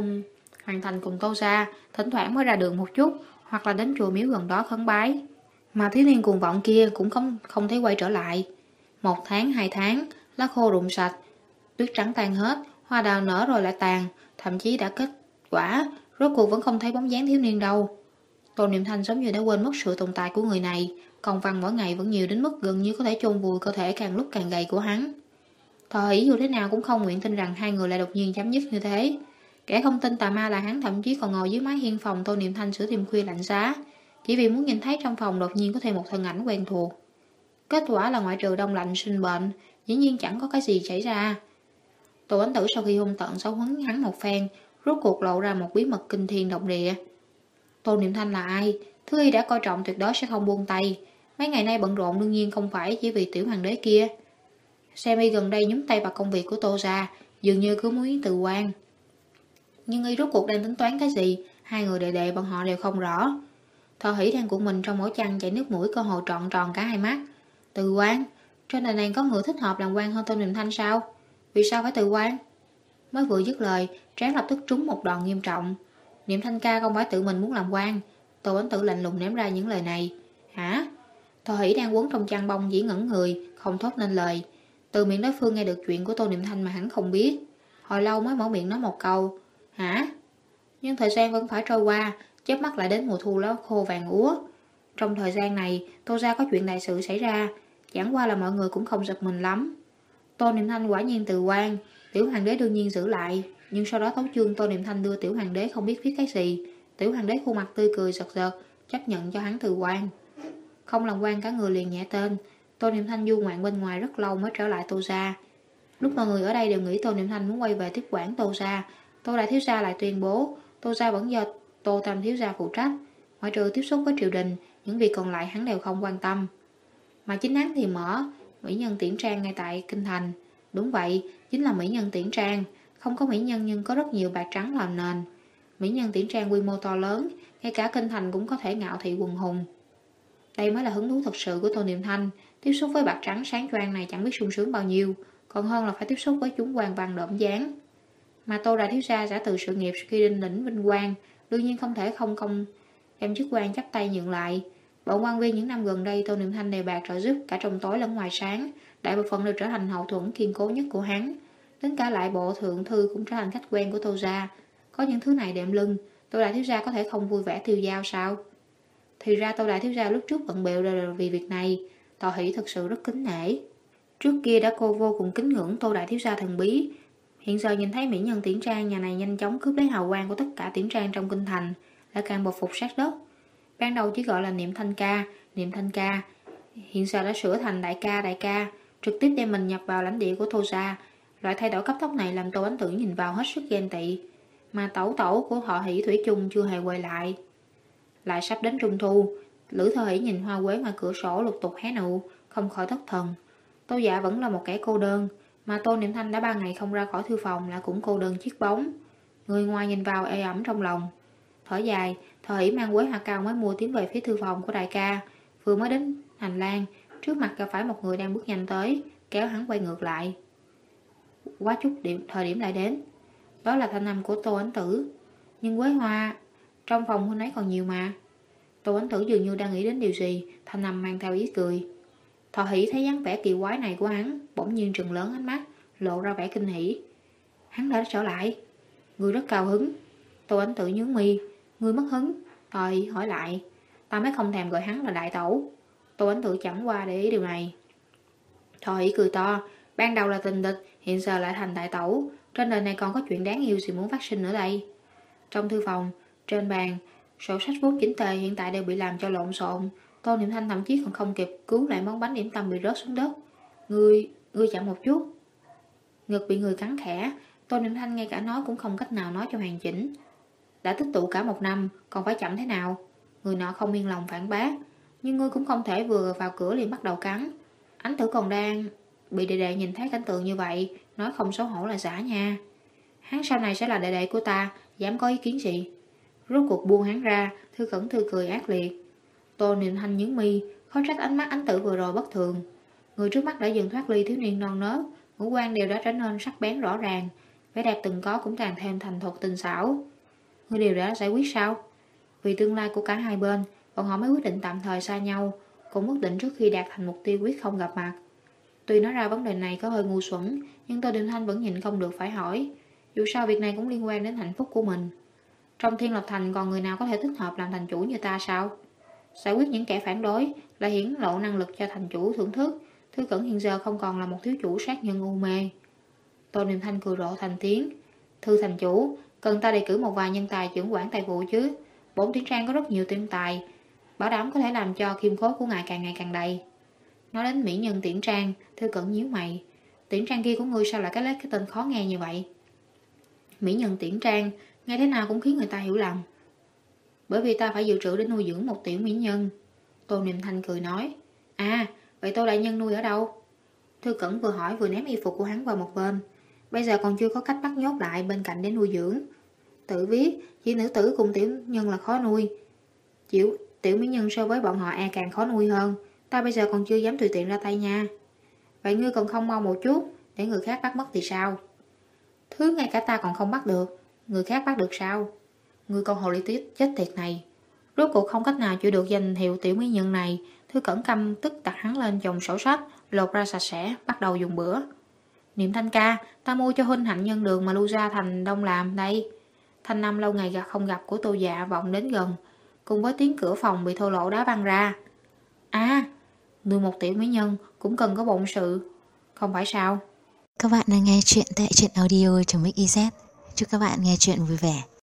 hoàng thành cùng Tô gia, thỉnh thoảng mới ra đường một chút, hoặc là đến chùa miếu gần đó khấn bái. Mà thiếu niên cuồng vọng kia cũng không thấy quay trở lại. 1 tháng, 2 tháng, lá khô rụng sạch, tuyết trắng tan hết, hoa đào nở rồi lại tàn, thậm chí đã kết quả, rốt cuộc vẫn không thấy bóng dáng thiếu niên đâu. Tô Niệm Thanh giống như đã quên mất sự tồn tại của người này, còn văn mỗi ngày vẫn nhiều đến mức gần như có thể chôn vùi cơ thể càng lúc càng gầy của hắn. Thọ Hỷ dù thế nào cũng không nguyện tin rằng hai người lại đột nhiên chấm dứt như thế. Kẻ không tin tà ma là hắn thậm chí còn ngồi dưới mái hiên phòng Tô Niệm Thanh sửa đêm khuya lạnh giá, chỉ vì muốn nhìn thấy trong phòng đột nhiên có thêm một thân ảnh quen thuộc. Kết quả là ngoại trừ đông lạnh sinh bệnh, dĩ nhiên chẳng có cái gì xảy ra. Tô Ánh Tử sau khi hung tận giáo huấn hắn một phen, rốt cuộc lộ ra một bí mật kinh thiên động địa. Tô Niệm Thanh là ai? Thứ y đã coi trọng tuyệt đối sẽ không buông tay. Mấy ngày nay bận rộn đương nhiên không phải chỉ vì tiểu hoàng đế kia. Xem y gần đây nhúng tay vào công việc của Tô gia, dường như cứ muốn từ quan. Nhưng y rốt cuộc đang tính toán cái gì? Hai người đệ đệ bọn họ đều không rõ. Thọ Hỷ đang cuộn mình trong ổ chăn chảy nước mũi, cơ hồ tròn tròn cả hai mắt. Từ quan? Trên đời này có người thích hợp làm quan hơn Tô Niệm Thanh sao? Vì sao phải từ quan? Mới vừa dứt lời, trán lập tức trúng một đòn nghiêm trọng. Niệm Thanh ca không phải tự mình muốn làm quan. Tô Ánh Tử lạnh lùng ném ra những lời này. Hả? Thọ Hỷ đang quấn trong chăn bông chỉ ngẩn người, không thốt nên lời. Từ miệng đối phương nghe được chuyện của Tô Niệm Thanh mà hắn không biết. Hồi lâu mới mở miệng nói một câu. Hả? Nhưng thời gian vẫn phải trôi qua, chớp mắt lại đến mùa thu lá khô vàng úa. Trong thời gian này, Tô gia có chuyện đại sự xảy ra, chẳng qua là mọi người cũng không giật mình lắm. Tô Niệm Thanh quả nhiên từ quan, tiểu hoàng đế đương nhiên giữ lại, nhưng sau đó tấu chương Tô Niệm Thanh đưa tiểu hoàng đế không biết viết cái gì. Tiểu hoàng đế khuôn mặt tươi cười giật giật, chấp nhận cho hắn từ quan. Không làm quan cả người liền nhẹ tên. Tô Niệm Thanh du ngoạn bên ngoài rất lâu mới trở lại Tô gia. Lúc mọi người ở đây đều nghĩ Tô Niệm Thanh muốn quay về tiếp quản Tô gia, Tô đại thiếu gia lại tuyên bố Tô gia vẫn do Tô tam thiếu gia phụ trách, ngoại trừ tiếp xúc với triều đình, những việc còn lại hắn đều không quan tâm. Mà chính hắn thì mở mỹ nhân tiễn trang ngay tại kinh thành. Đúng vậy, chính là mỹ nhân tiễn trang. Không có mỹ nhân nhưng có rất nhiều bạc trắng làm nền. Mỹ nhân tiễn trang quy mô to lớn, ngay cả kinh thành cũng có thể ngạo thị quần hùng. Đây mới là hứng thú thật sự của Tô Niệm Thanh. Tiếp xúc với bạc trắng sáng choang này chẳng biết sung sướng bao nhiêu, còn hơn là phải tiếp xúc với chúng quan văn đỡm dáng. Mà Tô đại thiếu gia giả từ sự nghiệp khi đinh lĩnh vinh quang, đương nhiên không thể không công đem chức quan chắp tay nhượng lại. Bọn quan viên những năm gần đây Tô Niệm Thanh đề bạc trợ giúp cả trong tối lẫn ngoài sáng, đại bộ phận đều trở thành hậu thuẫn kiên cố nhất của hắn. Đến cả lại bộ thượng thư cũng trở thành khách quen của Tô gia. Có những thứ này đệm lưng, Tô đại thiếu gia có thể không vui vẻ tiêu dao sao? Thì ra Tô đại thiếu gia lúc trước bận bịu đều vì việc này. Thọ Hỷ thật sự rất kính nể. Trước kia đã cô vô cùng kính ngưỡng Tô đại thiếu gia thần bí. Hiện giờ nhìn thấy mỹ nhân tiễn trang nhà này nhanh chóng cướp lấy hào quang của tất cả tiễn trang trong kinh thành, lại càng bội phục sát đất. Ban đầu chỉ gọi là Niệm Thanh ca, hiện giờ đã sửa thành đại ca, trực tiếp đem mình nhập vào lãnh địa của Tô gia. Loại thay đổi cấp tốc này làm Tô Ánh Tử nhìn vào hết sức ghen tị, mà tẩu của Thọ Hỷ thủy chung chưa hề quay lại. Lại sắp đến trung thu, Lữ Thọ Hỷ nhìn hoa quế ngoài cửa sổ lục tục hé nụ, không khỏi thất thần. Tô dạ vẫn là một kẻ cô đơn, mà Tô Niệm Thanh đã 3 ngày không ra khỏi thư phòng là cũng cô đơn chiếc bóng. Người ngoài nhìn vào ê ẩm trong lòng. Thở dài, Thọ Hỷ mang quế hoa cao mới mua tiến về phía thư phòng của đại ca. Vừa mới đến hành lang, trước mặt gặp phải một người đang bước nhanh tới, kéo hắn quay ngược lại. Quá chút thời điểm lại đến. Đó là thanh âm của Tô Ánh Tử. Nhưng quế hoa trong phòng hôm ấy còn nhiều mà. Tô Ánh Tử dường như đang nghĩ đến điều gì, thanh âm mang theo ý cười. Thọ Hỷ thấy dáng vẻ kỳ quái này của hắn, bỗng nhiên trừng lớn ánh mắt, lộ ra vẻ kinh hỉ. Hắn đã trở lại. Người rất cao hứng. Tô Ánh Tử nhướng mi. Người mất hứng. Thọ Hỷ hỏi lại. Ta mới không thèm gọi hắn là đại tẩu. Tô Ánh Tử chẳng qua để ý điều này. Thọ Hỷ cười to. Ban đầu là tình địch, hiện giờ lại thành đại tẩu. Trên đời này còn có chuyện đáng yêu gì muốn phát sinh nữa đây? Trong thư phòng, trên bàn, sổ sách vốn chỉnh tề hiện tại đều bị làm cho lộn xộn. Tô Niệm Thanh thậm chí còn không kịp cứu lại món bánh điểm tâm bị rớt xuống đất. Ngươi chậm một chút. Ngực bị người cắn khẽ, Tô Niệm Thanh ngay cả nói cũng không cách nào nói cho hoàn chỉnh. Đã tích tụ cả 1 năm, còn phải chậm thế nào? Người nọ không yên lòng phản bác. Nhưng ngươi cũng không thể vừa vào cửa liền bắt đầu cắn. Ánh Tử còn đang bị đệ đệ nhìn thấy cảnh tượng như vậy, nói không xấu hổ là giả nha. Hắn sau này sẽ là đệ đệ của ta, dám có ý kiến gì? Rốt cuộc buông hắn ra, Thư Cẩn Thư cười ác liệt. Tô Niệm Thanh nhướng mi, khó trách ánh mắt Ánh Tử vừa rồi bất thường. Người trước mắt đã dần thoát ly thiếu niên non nớt, ngũ quan đều đã trở nên sắc bén rõ ràng, vẻ đẹp từng có cũng càng thêm thành thục tinh xảo. Ngươi đều đã giải quyết sao? Vì tương lai của cả hai bên, bọn họ mới quyết định tạm thời xa nhau, cũng ước định trước khi đạt thành mục tiêu quyết không gặp mặt. Tuy nói ra vấn đề này có hơi ngu xuẩn, nhưng Tô Niệm Thanh vẫn nhịn không được phải hỏi. Dù sao việc này cũng liên quan đến hạnh phúc của mình. Trong Thiên Lập Thành còn người nào có thể thích hợp làm thành chủ như ta sao? Giải quyết những kẻ phản đối là hiển lộ năng lực cho thành chủ thưởng thức. Thư Cẩn hiện giờ không còn là một thiếu chủ sát nhân u mê. Tô Niệm Thanh cười rộ thành tiếng. Thư thành chủ, cần ta đề cử một vài nhân tài trưởng quản tài vụ chứ? Bổn Tiễn Trang có rất nhiều tiên tài, bảo đảm có thể làm cho kim khố của ngài càng ngày càng đầy. Nói đến mỹ nhân Tiễn Trang, Thư Cẩn nhíu mày. Tiễn Trang kia của ngươi sao lại lấy cái tên khó nghe như vậy? Mỹ nhân Tiễn Trang, nghe thế nào cũng khiến người ta hiểu lầm. Bởi vì ta phải dự trữ để nuôi dưỡng một tiểu mỹ nhân. Tô Niệm Thanh cười nói. À, vậy Tô đại nhân nuôi ở đâu? Thư Cẩn vừa hỏi vừa ném y phục của hắn vào một bên. Bây giờ còn chưa có cách bắt nhốt lại bên cạnh để nuôi dưỡng. Tự viết, chỉ nữ tử cùng tiểu nhân là khó nuôi. Tiểu mỹ nhân so với bọn họ càng khó nuôi hơn. Ta bây giờ còn chưa dám tùy tiện ra tay nha. Vậy ngươi còn không mau một chút, để người khác bắt mất thì sao? Thứ ngay cả ta còn không bắt được, người khác bắt được sao? Ngươi con hồ ly tiết chết tiệt này. Rốt cuộc không cách nào chịu được danh hiệu tiểu mỹ nhân này. Thư Cẩn căm tức đặt hắn lên chồng sổ sách, lột ra sạch sẽ, bắt đầu dùng bữa. Niệm Thanh ca, ta mua cho huynh hạnh nhân đường mà lưu ra thành đông làm đây. Thanh năm lâu ngày không gặp của Tô Dạ vọng đến gần, cùng với tiếng cửa phòng bị thô lỗ đá văng ra. À, nuôi một tiểu mỹ nhân cũng cần có bổn sự, không phải sao? Các bạn đang nghe chuyện tại truyện audio.mix.iz. Chúc các bạn nghe chuyện vui vẻ.